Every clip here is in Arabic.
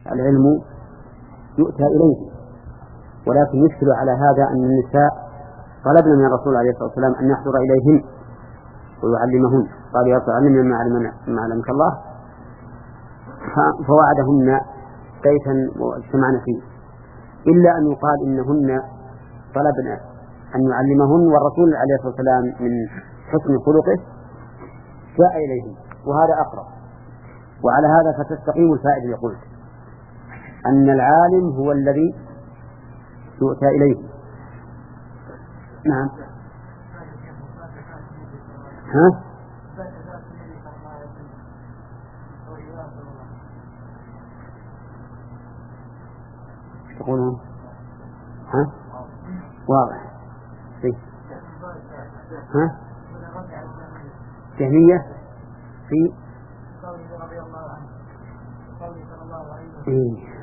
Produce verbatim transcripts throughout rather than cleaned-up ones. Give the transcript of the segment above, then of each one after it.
العلم يؤتى إليه، ولكن يشكل على هذا أن النساء طلبنا من الرسول عليه الصلاة والسلام أن يحضر إليهن ويعلمهن، قال يا رسول علمنا ما علمك الله، فوعدهن بيتا واجتمعنا فيه، إلا أن يقال إنهن طلبنا أن يعلمهن، والرسول عليه الصلاة والسلام من حسن خلقه جاء إليهم، وهذا أقرب. وعلى هذا فتستقيم الفائدة اللي قلت أن العالم هو الذي يؤتى إليه. نعم. ها؟ تقولون ها؟ واضح. في ها؟ جهمية في إيه؟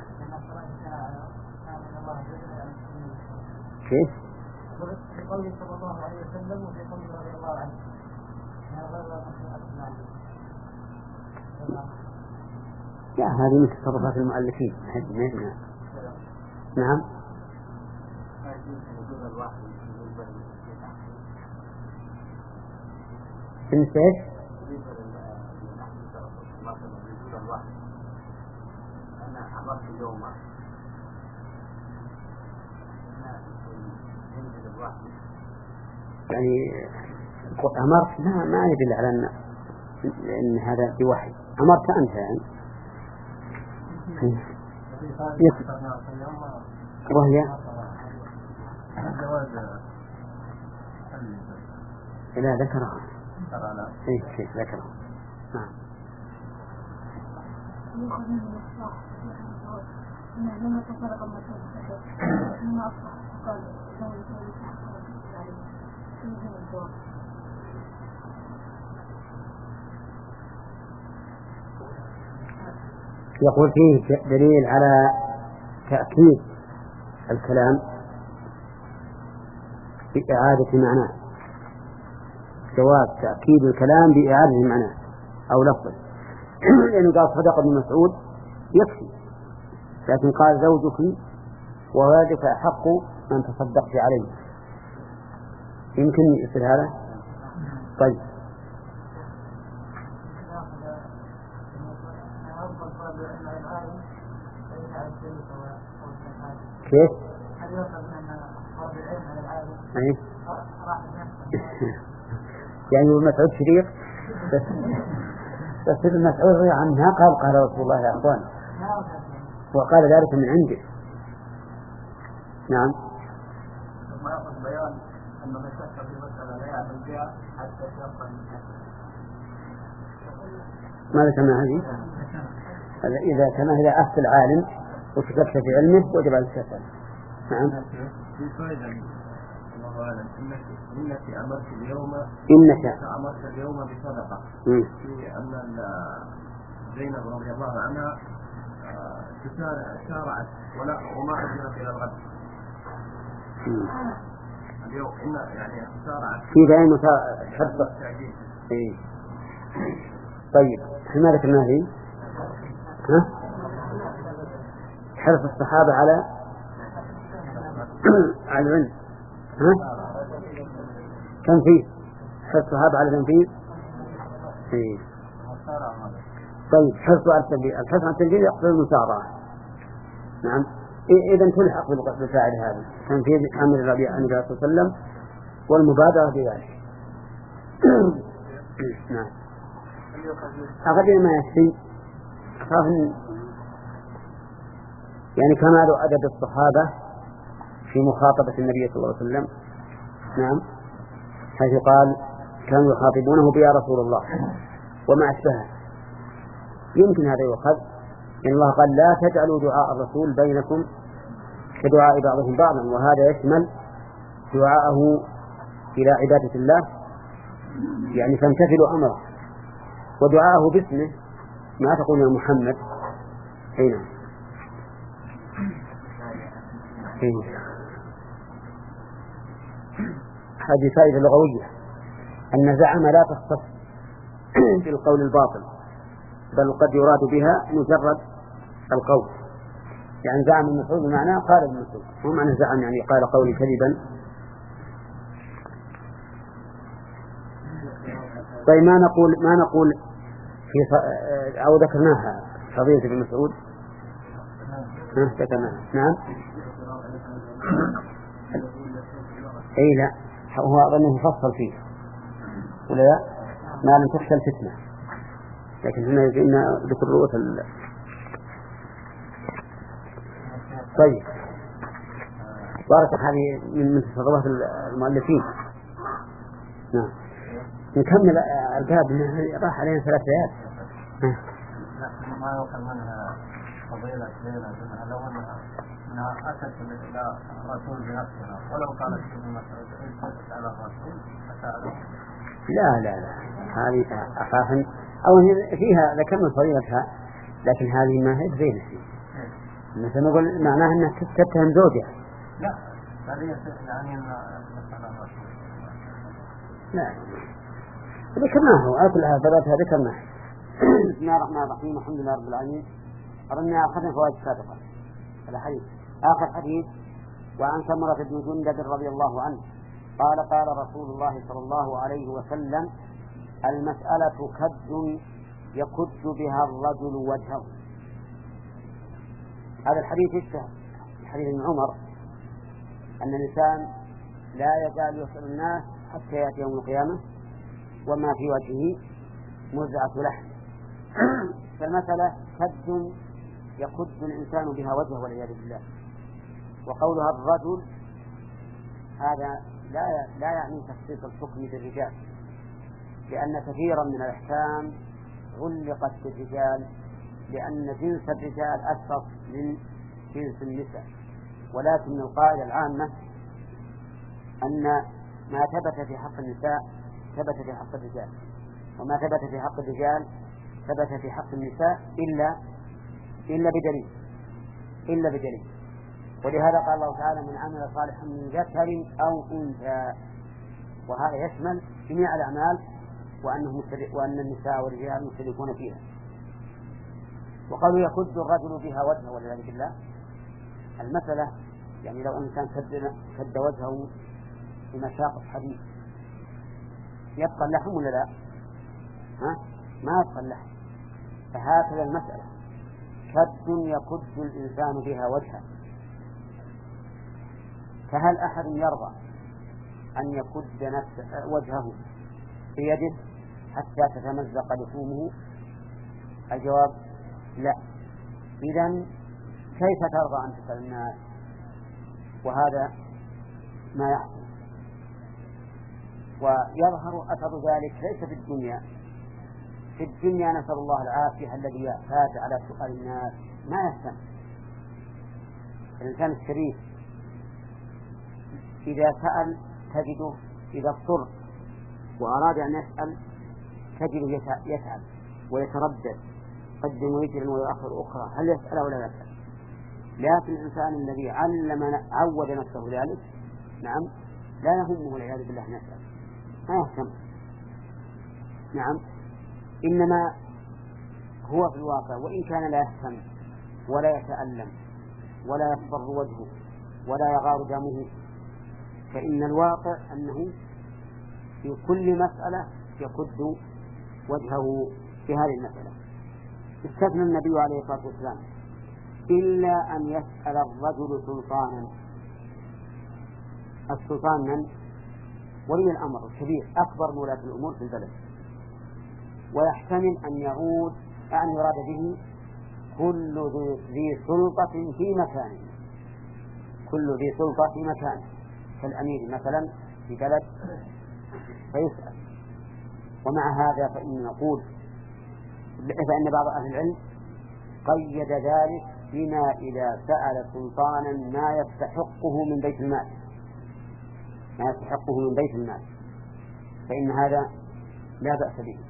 كيف؟ في قوله صلى الله عليه وسلم وفي قوله رضي الله عنه. لا، هذه من تصرفات المؤلفين. نعم. انت ايش؟ انا امرت اليوم يعني أمرت ما ما يدل على أن إن هذا بوحي، أمرت أنت يعني وهي لا ذكرها إيه كيف ذكرها. نعم. يقول فيه دليل على تأكيد الكلام بإعادة معناه، جواز تأكيد الكلام بإعادة معناه أو لفظه، لأنه قال صدق ابن مسعود يكفي، لكن قال زوجك وولدك أحق من تصدقت عليه، يمكن يصير هذا. طيب كيف؟ أيه؟ يعني ابن مسعود شريف بس بس ابن مسعود رضي عنها قال قال رسول الله يا أخوان، وقال ذلك من عنده. نعم. ما يقصد بيان أن من شك في مسألة لا يعمل بها حتى يتيقن. ماذا كان هذه؟ إذا كان إذا أفتى العالم وشككت في علمه وجب على الشفاعة. نعم. في فائدة الله أعلم إنك إنك أمرت اليوم إنك أمرت اليوم بصدقة في أن زينب رضي الله عنها شارعت ولا وما أجرت إلى الغد. اليوم إن يعني شارعت في دائما حرص. إيه. طيب ما ذكرنا هذه؟ ها؟ حرص الصحابة على على العلم. ها؟ كم فيه حرص الصحابة على التنفيذ؟ إيه. طيب حرص على التنفيذ، الحرص على التنفيذ يقصد المسارعة. نعم. إذا تلحق بالفاعل هذا تنفيذ أمر النبي صلى الله عليه وسلم والمبادرة بذلك. نعم. أقل ما يكفي يعني كمال أدب الصحابة في مخاطبة النبي صلى الله عليه وسلم. نعم. حيث قال كانوا يخاطبونه بيا رسول الله وما أشبهه، يمكن هذا يؤخذ إن الله قال لا تجعلوا دعاء الرسول بينكم كدعاء بعضهم بعضا، وهذا يشمل دعاءه إلى عبادة الله يعني فامتثلوا أمره، ودعاءه باسمه ما تقول يا محمد حين هذه فائدة لغوية أن زعم لا تصف بالقول الباطل، بل قد يراد بها مجرد القول. يعني زعم ابن مسعود بمعنى قال ابن مسعود، مو معنى زعم يعني قال قولي كذبا. طيب ما نقول ما نقول في ص... أو ذكرناها فضيلة ابن مسعود؟ ذكرناها نعم. أي لا، هو أظنه فصل فيه ولا لا؟ ما لم تخشى الفتنة، لكن هنا يجينا ذكر رؤوس ال... طيب بارك هذه من تصرفات المؤلفين. نعم نكمل الباب، راح علينا ثلاث آيات. ما يوصل منها فضيلة ليلة منها لو أنها أنها أتت إلى الرسول بنفسها ولو قالت ابن مسعود على الرسول فسأله. لا لا لا هذه أخاف أو فيها ذكرنا فضيلتها، لكن هذه ما هي بزينة مثل نقول معناها أنها تتهم زوجها. لا هذه يعني أن على الرسول. لا ذكرناه وآكل هذا ثلاثة ذكرناه. بسم الله الرحمن الرحيم الحمد لله رب العالمين. أردنا أخذنا فوائد سابقة. الحديث آخر حديث وعن سمرة بن جندب رضي الله عنه قال قال رسول الله صلى الله عليه وسلم المسألة كد يكد بها الرجل وجهه. هذا الحديث يشبه حديث ابن عمر أن الإنسان لا يزال يسأل الناس حتى يأتي يوم القيامة وما في وجهه مزعة لحم. فالمسألة كد يكد الإنسان بها وجهه والعياذ بالله. وقولها الرجل هذا لا لا يعني تخصيص الحكم بالرجال، لأن كثيرا من الأحكام علقت بالرجال لأن جنس الرجال أكثر من جنس النساء، ولكن القاعدة العامة أن ما ثبت في حق النساء ثبت في حق الرجال، وما ثبت في حق الرجال ثبت في حق النساء إلا إلا بدليل إلا بدليل ولهذا قال الله تعالى من عمل صالحا من ذكر أو أنثى، وهذا يشمل جميع الأعمال وأنه وأن النساء والرجال مشتركون فيها. وقالوا يكد الرجل بها وجهه والعياذ بالله. المسألة يعني لو إنسان كد, كد وجهه بمشاق حديد يبقى اللحم ولا لا؟ ها؟ ما يبقى اللحم. فهكذا المسألة كد يكد الإنسان بها وجهه. فهل أحد يرضى أن يكد نفسه وجهه بيده حتى تتمزق لحومه؟ الجواب لا. إذن كيف ترضى أن تسأل الناس وهذا ما يحصل؟ ويظهر أثر ذلك ليس في الدنيا. في الدنيا نسأل الله العافية الذي يعتاد على سؤال الناس ما يهتم. الإنسان الشريف إذا سأل تجده إذا اضطر وأراد أن يسأل تجده يتعب ويتردد قدم ويجرا ويؤخر أخرى هل يسأل ولا يسأل. لكن الإنسان الذي علم عود نفسه ذلك نعم لا يهمه والعياذ بالله نسأل ما يهتم. نعم إنما هو في الواقع وإن كان لا يهتم ولا يتألم ولا يصفر وجهه ولا يغار دمه، فإن الواقع أنه في كل مسألة يكد وجهه في هذه المسألة. استثنى النبي عليه الصلاة والسلام إلا أن يسأل الرجل سلطانا. السلطان من؟ ولي الأمر الكبير أكبر من ولاة الأمور في البلد، ويحتمل أن يعود أن يراد به كل ذي سلطة في مكانه، كل ذي سلطة في مكانه كالأمير مثلا في بلد فيسأل. ومع هذا فإن نقول فإن بعض أهل العلم قيد ذلك بما إذا سأل سلطانا ما يستحقه من بيت المال ما يستحقه من بيت المال فإن هذا لا بأس به.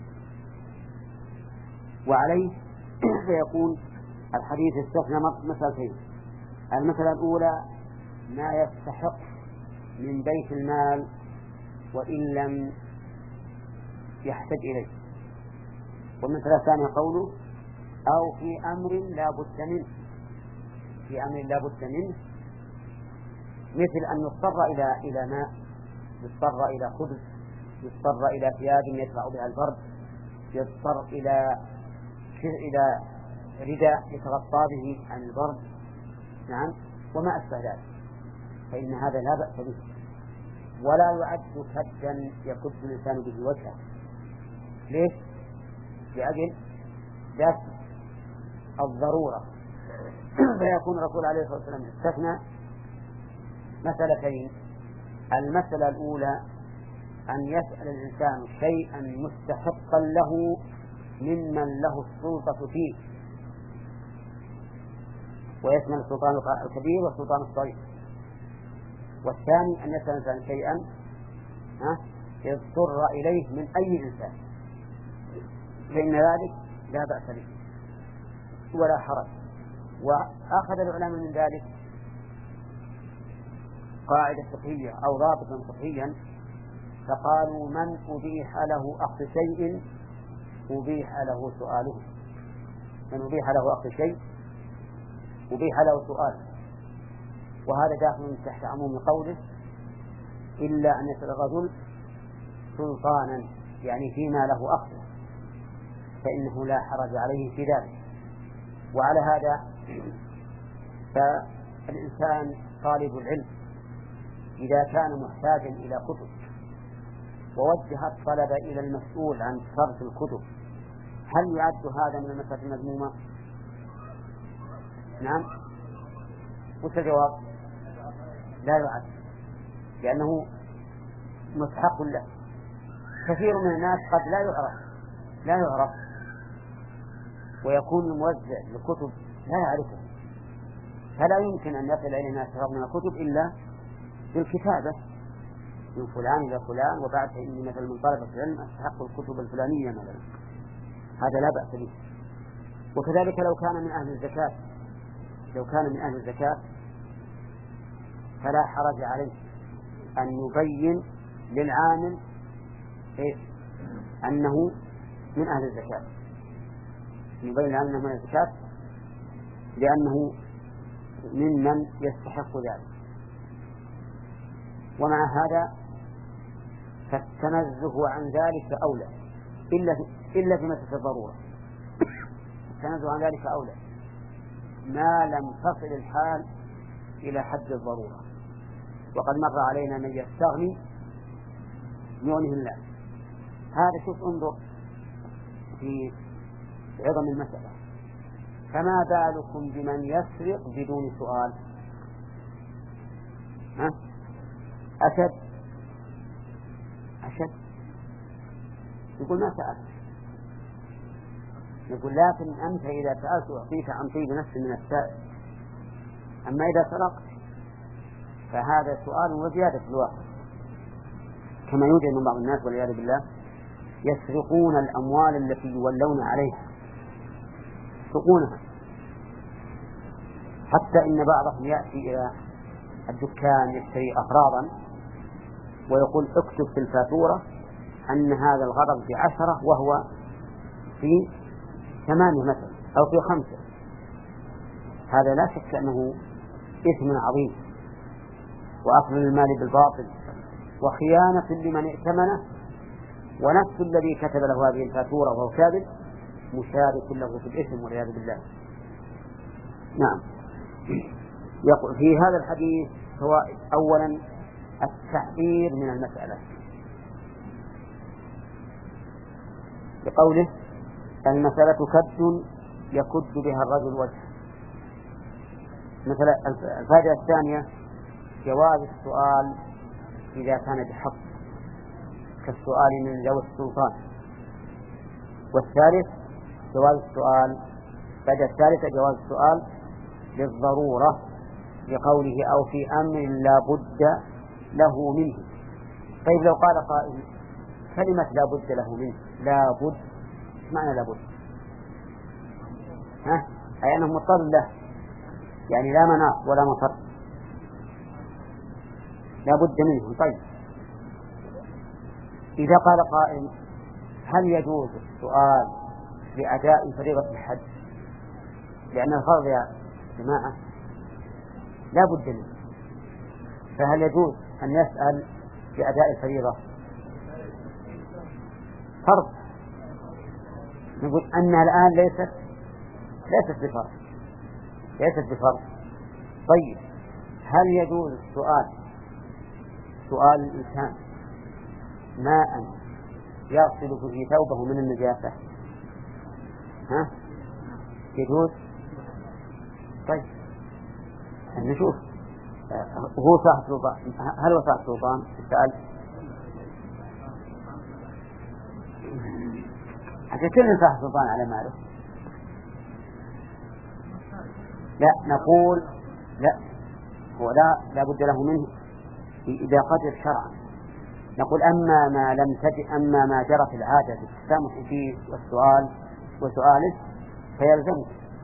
وعليه فيكون الحديث استثنى مسألتين. المسألة الأولى ما يستحق من بيت المال وإن لم يحتاج إليه، والمسألة الثانية قوله أو في أمر لا بد منه في أمر لا بد منه، مثل أن يضطر إلى إلى ماء، يضطر إلى خبز، يضطر إلى ثياب يدفع بها البرد، يضطر إلى إلى رداء يتغطى به عن البرد، نعم، وما أشبه ذلك، فإن هذا لا بأس به، ولا يعد كدا يكد الإنسان به وجهه. ليش؟ لأجل ذات الضرورة. فيكون الرسول عليه الصلاة والسلام استثنى مسألتين: المسألة الأولى أن يسأل الإنسان شيئا مستحقا له ممن له السلطة فيه، ويشمل السلطان الكبير والسلطان الصغير. والثاني أن يسأل الإنسان شيئا يضطر إليه من أي إنسان، فإن ذلك لا بأس به ولا حرج. وأخذ العلماء من ذلك قاعدة فقهية أو ضابطا فقهيا، فقالوا: من أبيح له أخذ شيء أبيح له سؤاله. من أبيح له أخذ شيء أبيح له سؤاله. وهذا داخل تحت عموم قوله: إلا أن يسأل الرجل سلطانا، يعني فيما له أخذ، فإنه لا حرج عليه في ذلك. وعلى هذا فالإنسان طالب العلم إذا كان محتاجا إلى كتب ووجه الطلب إلى المسؤول عن صرف الكتب، هل يعد هذا من المسألة المذمومة؟ نعم. وش الجواب؟ لا يعد، لأنه مستحق له. كثير من الناس قد لا يعرف لا يعرف ويكون الموزع للكتب لا يعرفه، فلا يمكن أن يصل إلينا شرط من الكتب إلا بالكتابة من فلان إلى فلان، وبعد إني مثل من طلبة العلم أستحق الكتب الفلانية مثلا، هذا لا بأس به. وكذلك لو كان من أهل الزكاة لو كان من أهل الزكاة فلا حرج عليه أن يبين للعامل إيه؟ أنه من أهل الزكاة، يبين للعامل أنه من الزكاة لأنه ممن يستحق ذلك. ومع هذا فالتنزه عن ذلك أولى، إلا إلا في مسألة الضرورة. التنزه عن ذلك أولى ما لم تصل الحال إلى حد الضرورة. وقد مر علينا من يستغني يغنيه الله. هذا شوف انظر في عظم المسألة، فما بالكم بمن يسرق بدون سؤال؟ ها؟ أشد أشد يقول ما سألت، يقول لكن أنت إذا سألت أعطيك عن طيب نفس من السائل، أما إذا سرقت فهذا سؤال وزيادة في الواقع، كما يوجد من بعض الناس والعياذ بالله يسرقون الأموال التي يولون عليها، يسرقونها، حتى إن بعضهم يأتي إلى الدكان يشتري أغراضا ويقول اكتب في الفاتورة أن هذا الغرض بعشرة وهو في ثمانية مثلا أو في خمسة. هذا لا شك أنه إثم عظيم وأخذ المال بالباطل وخيانة لمن ائتمنه، ونفس الذي كتب له هذه الفاتورة وهو كاذب مشارك له في الإثم والعياذ بالله. نعم. في هذا الحديث فوائد: أولا التحذير من المسألة بقوله: المسألة كد يكد بها الرجل وجهه. مثلا الفائدة الثانية جواز السؤال إذا كان بحق كالسؤال من ذوي السلطان. والثالث جواز السؤال الفائدة الثالثة جواز السؤال للضرورة لقوله: أو في أمر لا بد له منه. طيب لو قال قائل كلمة لا بد له منه، لا بد معنى لا بد؟ ها؟ أي أنه مضطر له، يعني لا مناص ولا مفر، لا بد منه. طيب إذا قال قائل هل يجوز السؤال لأداء فريضة الحج؟ لأن الفرض يا جماعة لا بد منه. فهل يجوز أن يسأل في أداء الفريضة؟ فرض. نقول أنها الآن ليست ليست بفرض ليست بفرض. طيب هل يجوز السؤال سؤال الإنسان ماء يغسل في ثوبه من النجاسة؟ ها يجوز؟ طيب نشوف. هو صاحب سلطان، هل هو صاحب سلطان؟ السؤال حتى كل صاحب سلطان على ماله. لا نقول لا، هو لا لا بد له منه إذا قدر شرعا. نقول أما ما لم تجد أما ما جرت العادة بالتسامح فيه والسؤال وسؤاله فيلزمه،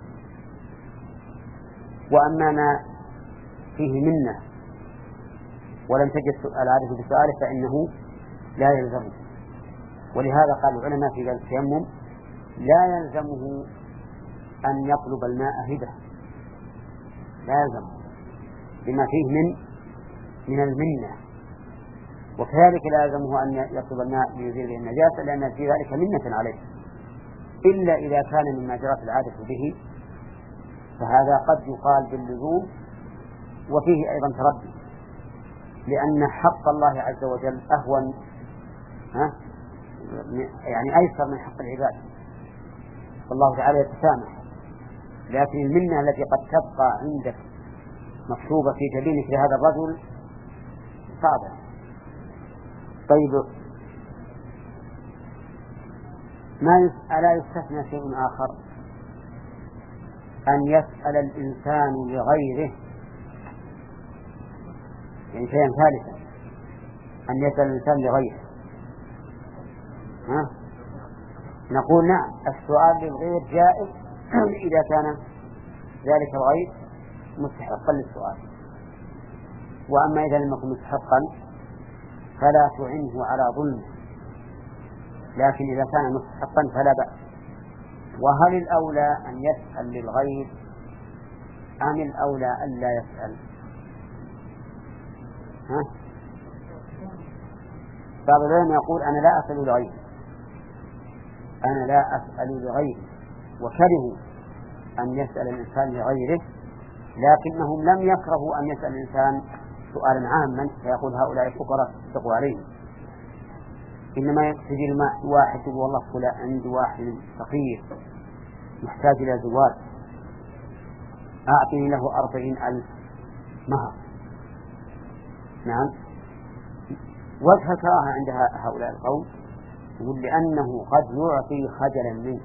وأما ما فيه منه ولم تجد العادة بسؤاله فإنه لا يلزمه. ولهذا قال العلماء في ذلك التيمم لا يلزمه أن يطلب الماء هبة، لا يلزمه لما فيه من من المنة، وكذلك لا يلزمه أن يطلب الماء ليزيل به النجاسة لأن في ذلك منة عليه، إلا إذا كان مما جرت العادة به، فهذا قد يقال باللزوم وفيه أيضا تردد، لأن حق الله عز وجل أهون ها يعني أيسر من حق العباد، والله تعالى يتسامح. لكن المنة التي قد تبقى عندك مكتوبة في جبينك لهذا الرجل صعبة. طيب ما ألا يستثنى شيء آخر، أن يسأل الإنسان لغيره، يعني شيئا ثالثا أن يسأل الإنسان لغيره. ها؟ نقول نعم السؤال للغير جائز إذا كان ذلك الغير مستحقا للسؤال، وأما إذا لم يكن مستحقا فلا تعنه على ظلمه، لكن إذا كان مستحقا فلا بأس. وهل الأولى أن يسأل للغير أم الأولى أن لا يسأل؟ ها؟ بعض العلماء يقول أنا لا أسأل لغيري، أنا لا أسأل لغيري، وكرهوا أن يسأل الإنسان لغيره، لكنهم لم يكرهوا أن يسأل الإنسان سؤالا عاما فيقول هؤلاء الفقراء تصدقوا عليهم، إنما يقتدي الماء واحد يقول والله فلان عند واحد فقير محتاج إلى زواج أعطني له أربعين ألف مهر. نعم وجه الكراهة عند هؤلاء القوم يقول لأنه قد يعطي خجلا منك،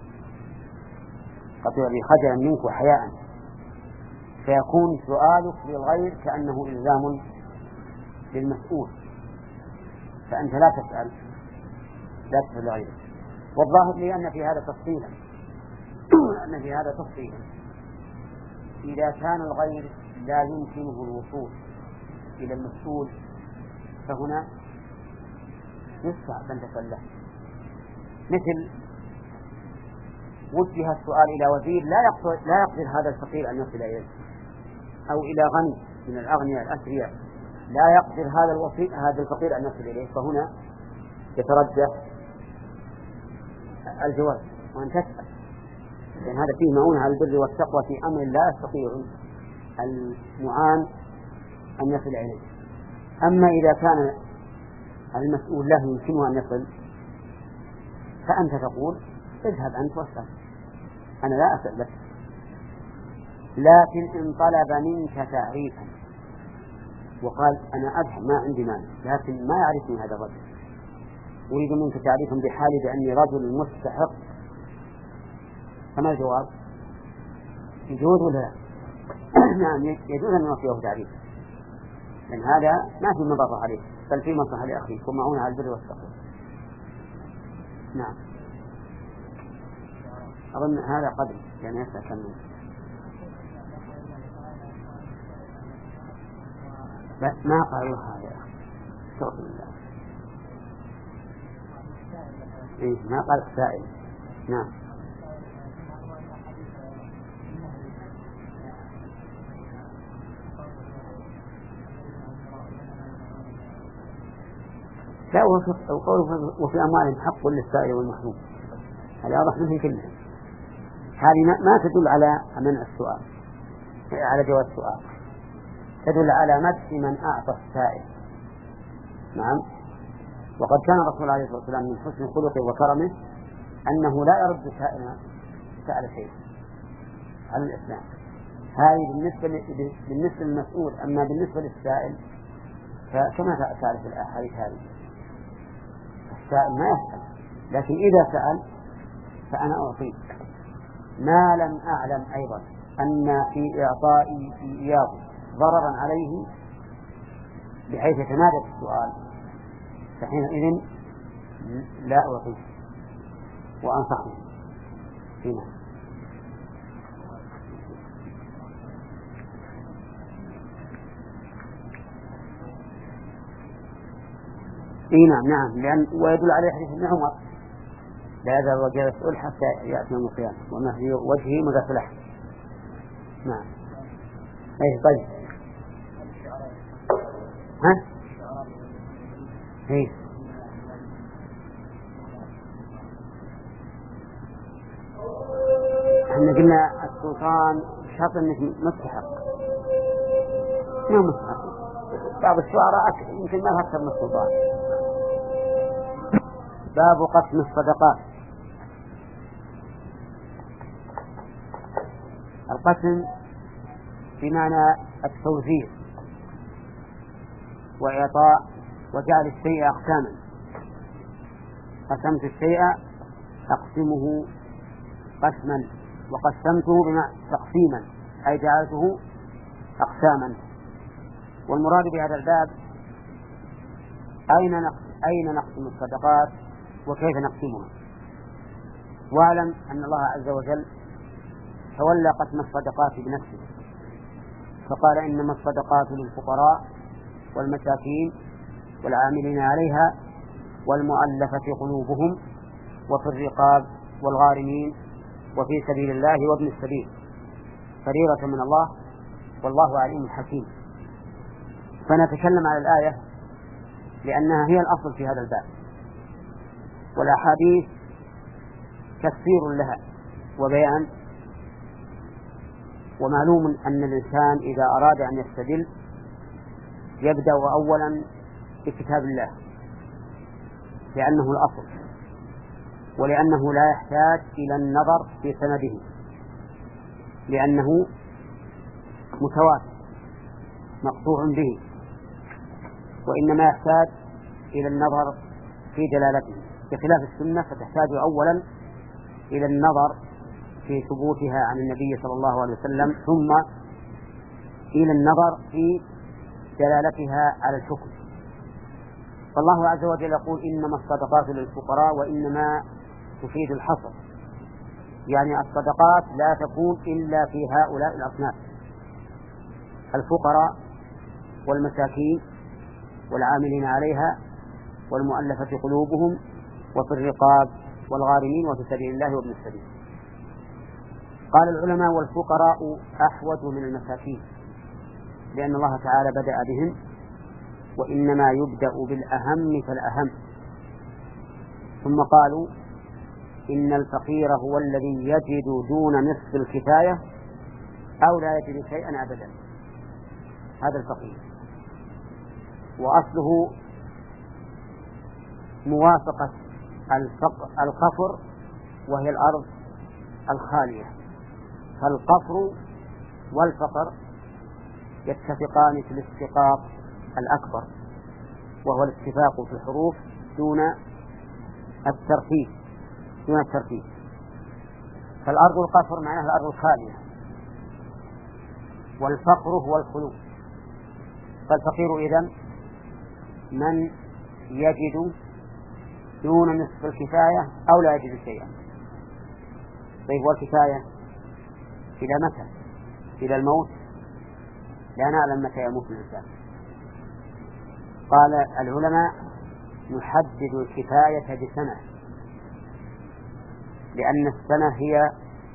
قد يعطي خجلا منك وحياء، فيكون سؤالك للغير كأنه إلزام للمسؤول، فأنت لا تسأل لا تسأل لغيرك. والظاهر لي أن في هذا تفصيلا أن في هذا تفصيلا إذا كان الغير لا يمكنه الوصول إلى المسؤول فهنا يسعى أن تسأل له، مثل وجه السؤال إلى وزير لا يقدر لا يقدر هذا الفقير أن يصل إليه، أو إلى غني من الأغنياء الأثرياء لا يقدر هذا الوصي هذا الفقير أن يصل إليه، فهنا يترجح الجواز وأن تسأل، لأن هذا فيه معونة على البر والتقوى في أمر لا يستطيع المعان أن يصل إليه. أما إذا كان المسؤول له يمكنه أن يصل فأنت تقول اذهب أنت واسأل، أنا لا أسأل لك. لكن إن طلب منك تعريفا وقال أنا أذهب ما عندي مانع لكن ما يعرفني هذا الرجل، أريد منك تعريفا بحالي بأني رجل مستحق، فما الجواب؟ يجوز ولا لا؟ نعم يجوز أن نعطيه تعريف، لأن هذا ما في مضر عليه بل في مصلحة لأخيك ومعون على البر والتقوى. نعم أظن هذا قدر يعني يسأل كمل. ما قالوا هذا يا أخي استغفر الله. إيه ما قال سائل. نعم لا وقوله وفي أموالهم حق للسائل والمحروم هذا واضح منهم كلهم. هذه ما تدل على منع السؤال على جواز السؤال، تدل على مدح من أعطى السائل. نعم. وقد كان الرسول عليه الصلاة والسلام من حسن خلقه وكرمه أنه لا يرد سائلا سأل شيء على الإسلام. هذه بالنسبة بالنسبة للمسؤول. أما بالنسبة للسائل فكما تعرف الأحاديث هذه السائل ما يسأل، لكن إذا سأل فأنا أعطيه، ما لم أعلم أيضا أن في إعطائي في إياه ضررا عليه بحيث يتمادى في السؤال، فحينئذ لا أعطيه وأنصحه هنا. إيه نعم نعم، لأن ويدل عليه حديث ابن عمر لا يزال وجه يسأل حتى يأتي يوم القيامة وما في وجهه مغسله. نعم. أي طيب. ها؟ إيه. احنا قلنا السلطان شرط انك مستحق، ما مستحق. بعض الشعراء يمكن ما أكثر من السلطان. باب قسم الصدقات. القسم بمعنى التوزيع وإعطاء وجعل الشيء أقساما. قسمت الشيء أقسمه قسما، وقسمته بمعنى تقسيما أي جعلته أقساما. والمراد بهذا الباب أين أين نقسم الصدقات وكيف نقسمها. واعلم أن الله عز وجل تولى قسم الصدقات بنفسه، فقال إنما الصدقات للفقراء والمساكين والعاملين عليها والمؤلفة قلوبهم وفي الرقاب والغارمين وفي سبيل الله وابن السبيل فريضة من الله والله عليم حكيم. فنتكلم على الآية لأنها هي الأصل في هذا الباب، والأحاديث تفسير لها وبيان. ومعلوم أن الإنسان إذا أراد أن يستدل يبدأ أولا بكتاب الله لأنه الأصل، ولأنه لا يحتاج إلى النظر في سنده لأنه متواتر مقطوع به، وإنما يحتاج إلى النظر في دلالته، بخلاف السنة فتحتاج أولا إلى النظر في ثبوتها عن النبي صلى الله عليه وسلم ثم إلى النظر في دلالتها على الحكم. فالله عز وجل يقول إنما الصدقات للفقراء، وإنما تفيد الحصر، يعني الصدقات لا تكون إلا في هؤلاء الأصناف: الفقراء والمساكين والعاملين عليها والمؤلفة قلوبهم وفي الرقاب والغارمين وفي سبيل الله وابن السبيل. قال العلماء: والفقراء أحوج من المساكين، لأن الله تعالى بدأ بهم، وإنما يبدأ بالأهم فالأهم. ثم قالوا: إن الفقير هو الذي يجد دون نصف الكفاية أو لا يجد شيئا أبدا، هذا الفقير. وأصله موافقة القفر وهي الأرض الخالية، فالقفر والفقر يتفقان في الاشتقاق الأكبر، وهو الاتفاق في الحروف دون الترتيب دون الترتيب فالأرض القفر معناها الأرض الخالية، والفقر هو الخلو. فالفقير إذن من يجد دون نصف الكفاية أو لا يجد شيئا. طيب والكفاية إلى متى؟ إلى الموت؟ لا نعلم متى يموت الإنسان. قال العلماء: نحدد الكفاية بسنة، لأن السنة هي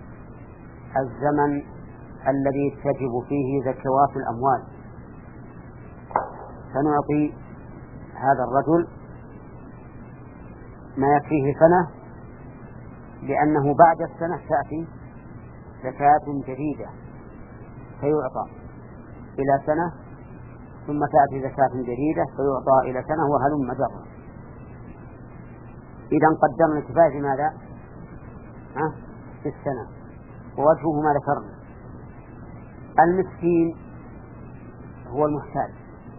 الزمن الذي تجب فيه زكوات الأموال، فنعطي هذا الرجل ما يكفيه سنة، لأنه بعد السنة تأتي زكاة جديدة فيعطى إلى سنة، ثم تأتي زكاة جديدة فيعطى إلى سنة، وهلم جرا. إذا قدرنا الكفاية ماذا؟ ها؟ في السنة. ووجهه ما ذكرنا. المسكين هو المحتاج،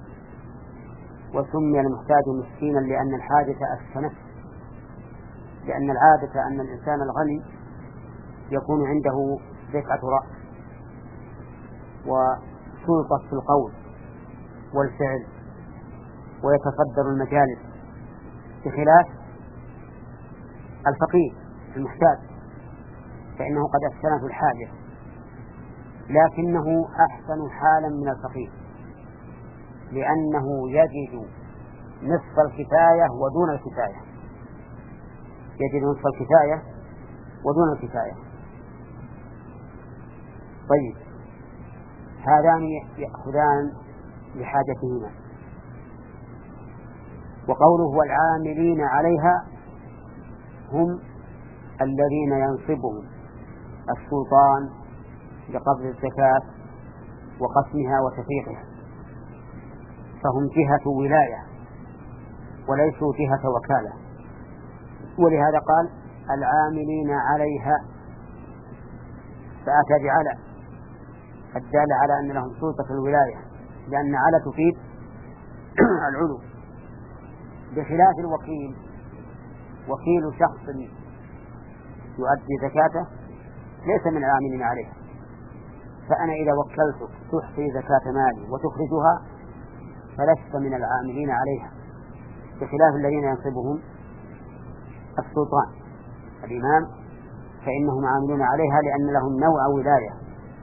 وسمي المحتاج مسكينا لأن الحاجة أسكنته، لأن العادة أن الإنسان الغني يكون عنده دفعة رأس وسلطة في القول والفعل ويتصدر المجالس، بخلاف الفقير المحتاج فإنه قد أسكنته الحاجة، لكنه أحسن حالا من الفقير، لأنه يجد نصف الكفاية ودون الكفاية، يجد نصف الكفاية ودون الكفاية. طيب، هذان يأخذان لحاجتهما. وقوله والعاملين عليها هم الذين ينصبهم السلطان بقبض الزكاة وقسمها وتفريقها، فهم جهة ولاية وليسوا جهة وكالة. ولهذا قال العاملين عليها، فأتى بعلى الدالة على أن لهم سلطة الولاية، لأن على تفيد العلو، بخلاف الوكيل. وكيل شخص يؤدي زكاته ليس من العاملين عليها، فأنا إذا وكلتك تحصي زكاة مالي وتخرجها فلست من العاملين عليها، بخلاف الذين ينصبهم السلطان الإمام فإنهم عاملون عليها لأن لهم نوع ولاية.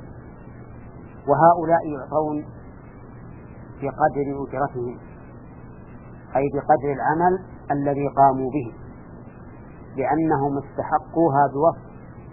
وهؤلاء يعطون بقدر أجرتهم، أي بقدر العمل الذي قاموا به، لأنهم استحقوها بوصف،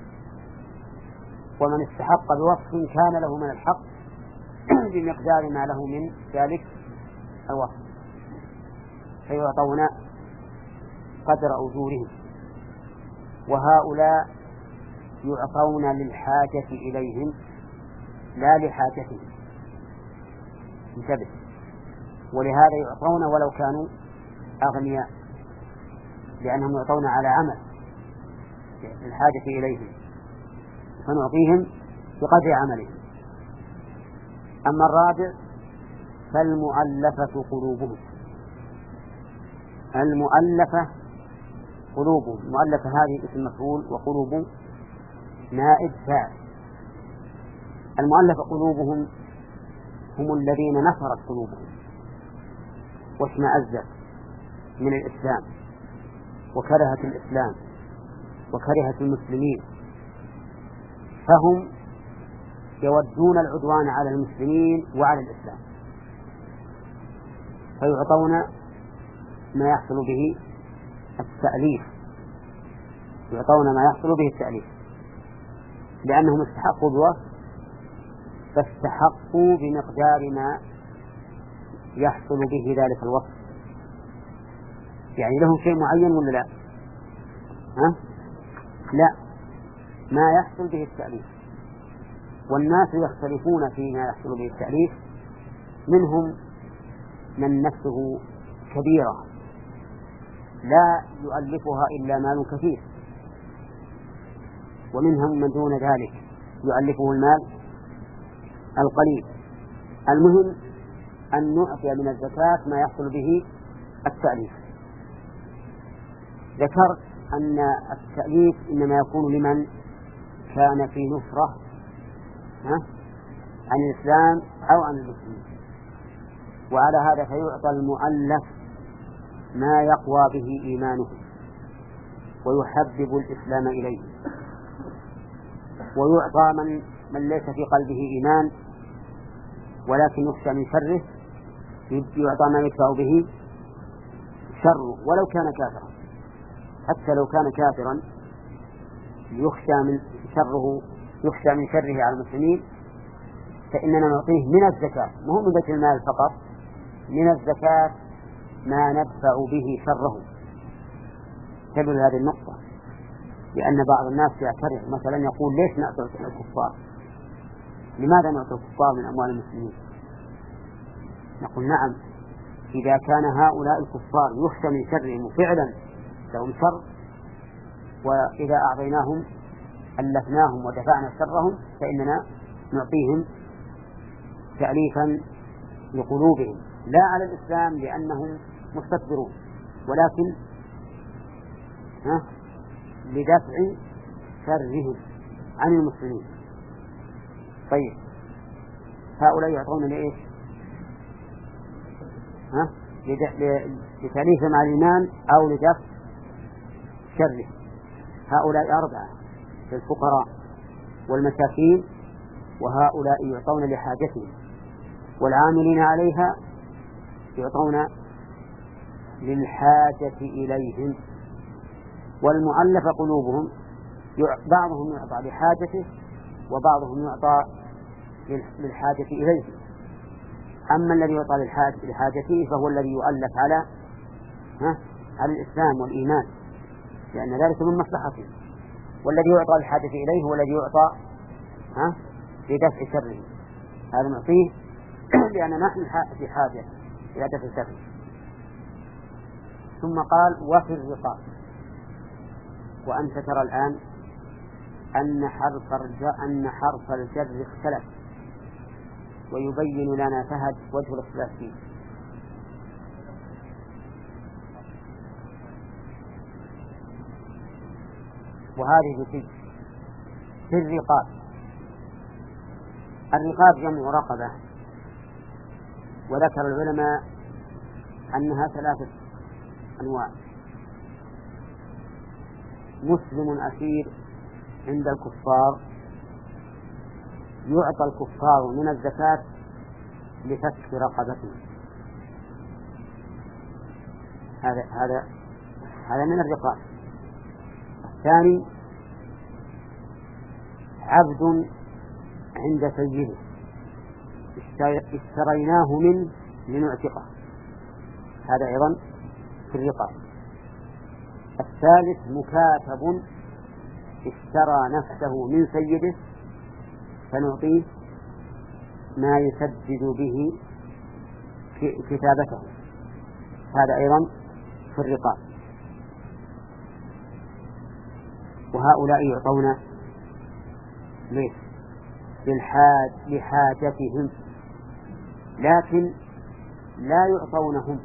ومن استحق بوصف كان له من الحق بمقدار ما له من ذلك الوصف، فيعطون قدر أجورهم. وهؤلاء يعطون للحاجة إليهم لا لحاجتهم، انتبه، ولهذا يعطون ولو كانوا أغنياء، لأنهم يعطون على عمل الحاجة إليهم، فنعطيهم بقدر عملهم. أما الرابع فالمؤلفة قلوبهم، المؤلفة قلوبهم، المؤلفة هذه اسم مفعول، وقلوب نائب فاعل. المؤلفة قلوبهم هم الذين نفرت قلوبهم واشمأزت من الإسلام وكرهت الإسلام وكرهت المسلمين، فهم يودون العدوان على المسلمين وعلى الإسلام، فيعطون ما يحصل به التأليف، يعطون ما يحصل به التأليف لأنهم استحقوا بوصف، فاستحقوا بمقدار ما يحصل به ذلك الوصف. يعني لهم شيء معين ولا لا؟ ها؟ لا، ما يحصل به التأليف. والناس يختلفون فيما يحصل به التأليف، منهم من نفسه كبيرة لا يؤلفها إلا مال كثير، ومنهم من دون ذلك يؤلفه المال القليل. المهم أن نعطي من الزكاة ما يحصل به التأليف. ذكرت أن التأليف إنما يكون لمن كان في نفرة عن الإسلام أو عن المسلمين، وعلى هذا فيعطى المؤلف ما يقوى به إيمانه ويحبب الإسلام إليه، ويعطى من, من ليس في قلبه إيمان ولكن يخشى من شره، يعطى ما يدفع به شره ولو كان كافرا، حتى لو كان كافرا يخشى من شره يخشى من شره على المسلمين، فإننا نعطيه من الزكاة، مو من بيت المال فقط، من الزكاة ما ندفع به شره تدل هذه النقطة، لأن بعض الناس يعترض مثلا يقول ليش نعطي الكفار؟ لماذا نعطي الكفار من أموال المسلمين؟ نقول نعم، إذا كان هؤلاء الكفار يخشى من شرهم وفعلا لهم شر، وإذا أعطيناهم ألفناهم ودفعنا شرهم فإننا نعطيهم تأليفا لقلوبهم، لا على الإسلام لأنهم مستكبرون، ولكن ها لدفع شرهم عن المسلمين. طيب هؤلاء يعطون لإيش؟ ها لتأليفهم على الإيمان أو لدفع شره. هؤلاء أربعة: الفقراء والمساكين، وهؤلاء يعطون لحاجتهم، والعاملين عليها يعطون للحاجة إليهم، والمؤلف قلوبهم بعضهم يعطى لحاجته وبعضهم يعطى للحاجة إليه. أما الذي يعطى لحاجته فهو الذي يؤلف على ها على الإسلام والإيمان، لأن ذلك من مصلحته، والذي يعطى للحاجة إليه هو الذي يعطى ها لدفع شره، هذا نعطيه لأن نحن في حاجة إلى دفع شره. ثم قال وفي الرقاب. وأنت ترى الآن أن حرف أن حرف الجر اختلف، ويبين لنا فهد وجه الاختلاف فيه. وهذه في في الرقاب. الرقاب جمع رقبة، وذكر العلماء أنها ثلاثة أنواع: مسلم أسير عند الكفار يعطى الكفار من الزكاة لفك رقبته، هذا هذا هذا من الرقاب. الثاني عبد عند سيده اشتريناه منه لنعتقه، هذا أيضا في الرقاب. الثالث مكاتب اشترى نفسه من سيده فنعطيه ما يسدد به كتابته، هذا أيضا في الرقاب. وهؤلاء يعطون ليش؟ للحاج لحاجتهم، لكن لا يعطونهم،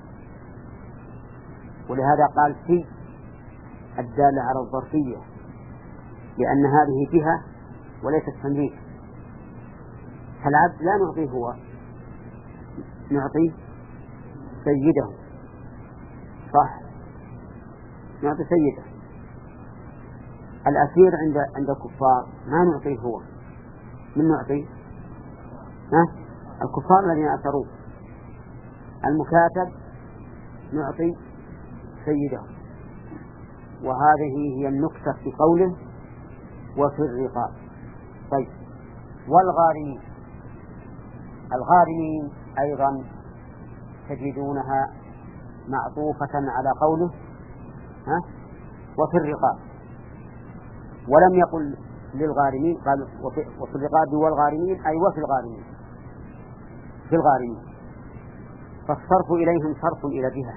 ولهذا قال في الدالة على الظرفية، لأن هذه جهة وليست تمليك. فالعبد لا نعطيه هو، نعطي سيده، صح، نعطي سيده. الأسير عند عند الكفار ما نعطيه هو، من نعطي؟ ها؟ الكفار الذين أسروه. المكاتب نعطي سيده. وهذه هي النكتة في قوله وفي الرقاب. طيب والغارمين. الغارمين أيضا تجدونها معطوفة على قوله ها وفي الرقاب، ولم يقل للغارمين، قال وفي الرقاب والغارمين، أي وفي الغارمين، في الغارمين. فالصرف إليهم صرف إلى جهة.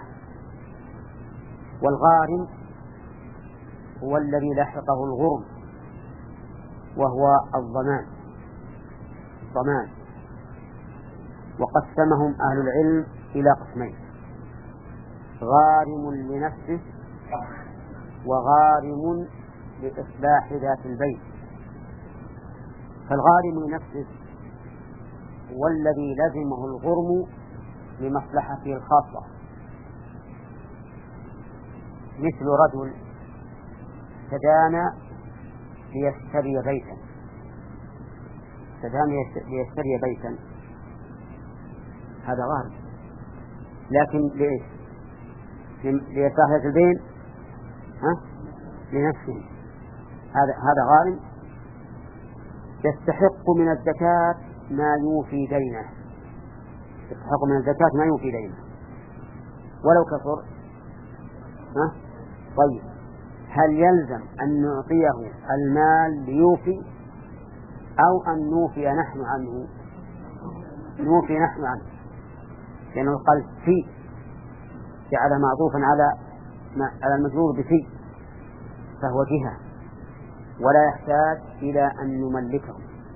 والغارم هو الذي لحقه الغرم، وهو الضمان ضمان. وقسمهم أهل العلم إلى قسمين: غارم لنفسه وغارم لإصلاح ذات البيت. فالغارم لنفسه هو الذي لزمه الغرم لمصلحته الخاصة، مثل رجل تدان ليشتري بيتا تدان ليشتري بيتا هذا غارم، لكن لإيش؟ لإصلاح ذات البيت ها لنفسه، هذا هذا غارم يستحق من الزكاة ما يوفي دينه، يستحق من الزكاة ما يوفي دينه ولو كثر ها طيب هل يلزم أن نعطيه المال ليوفي أو أن نوفي نحن عنه؟ نوفي نحن عنه، لأنه قال في جعل معطوفا على على المجرور بفي، فهو جهة ولا يحتاج إلى أن نملكه.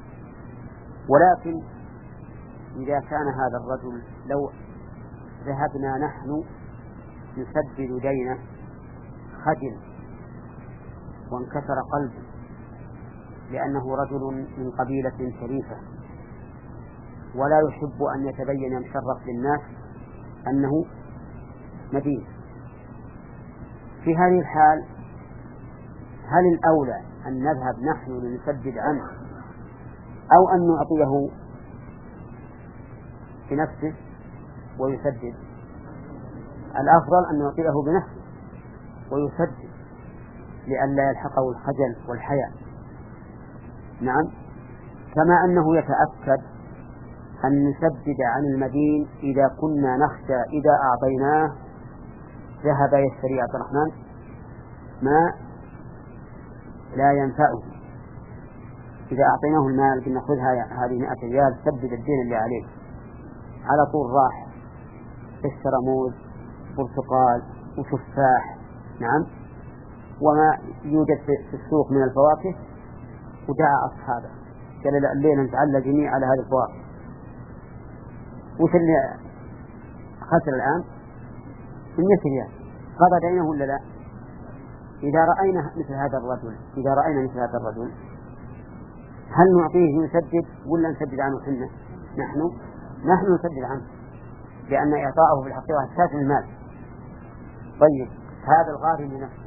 ولكن إذا كان هذا الرجل لو ذهبنا نحن نسدد دينه خجل وانكسر قلبه لأنه رجل من قبيلة شريفة ولا يحب أن يتبين مشرف للناس أنه مدين، في هذه الحال هل الأولى أن نذهب نحن لنسدد عنه أو أن نعطيه بنفسه ويسدد؟ الأفضل أن نعطيه بنفسه ويسدد لئلا يلحقه الخجل والحياء. نعم، كما أنه يتأكد أن نسدد عن المدين إذا كنا نخشى إذا أعطيناه ذهب يشتري عبد الرحمن ما لا ينفعه. إذا أعطيناه المال قلنا خذ هذه مئة ريال سدد الدين اللي عليه، على طول راح اشترى موز برتقال وتفاح، نعم، وما يوجد في السوق من الفواكه، ودعا أصحابه قال الليلة نتعلى جميع على هذه الفواكه. وش اللي خسر الآن؟ مئة ريال، قضى دينه ولا لا؟ إذا رأينا مثل هذا الرجل إذا رأينا مثل هذا الرجل هل نعطيه يسدد ولا نسدد عنه حنا؟ نحن نحن نسدد عنه، لأن إعطاءه في الحقيقة أساس المال. طيب هذا الغارم لنفسه،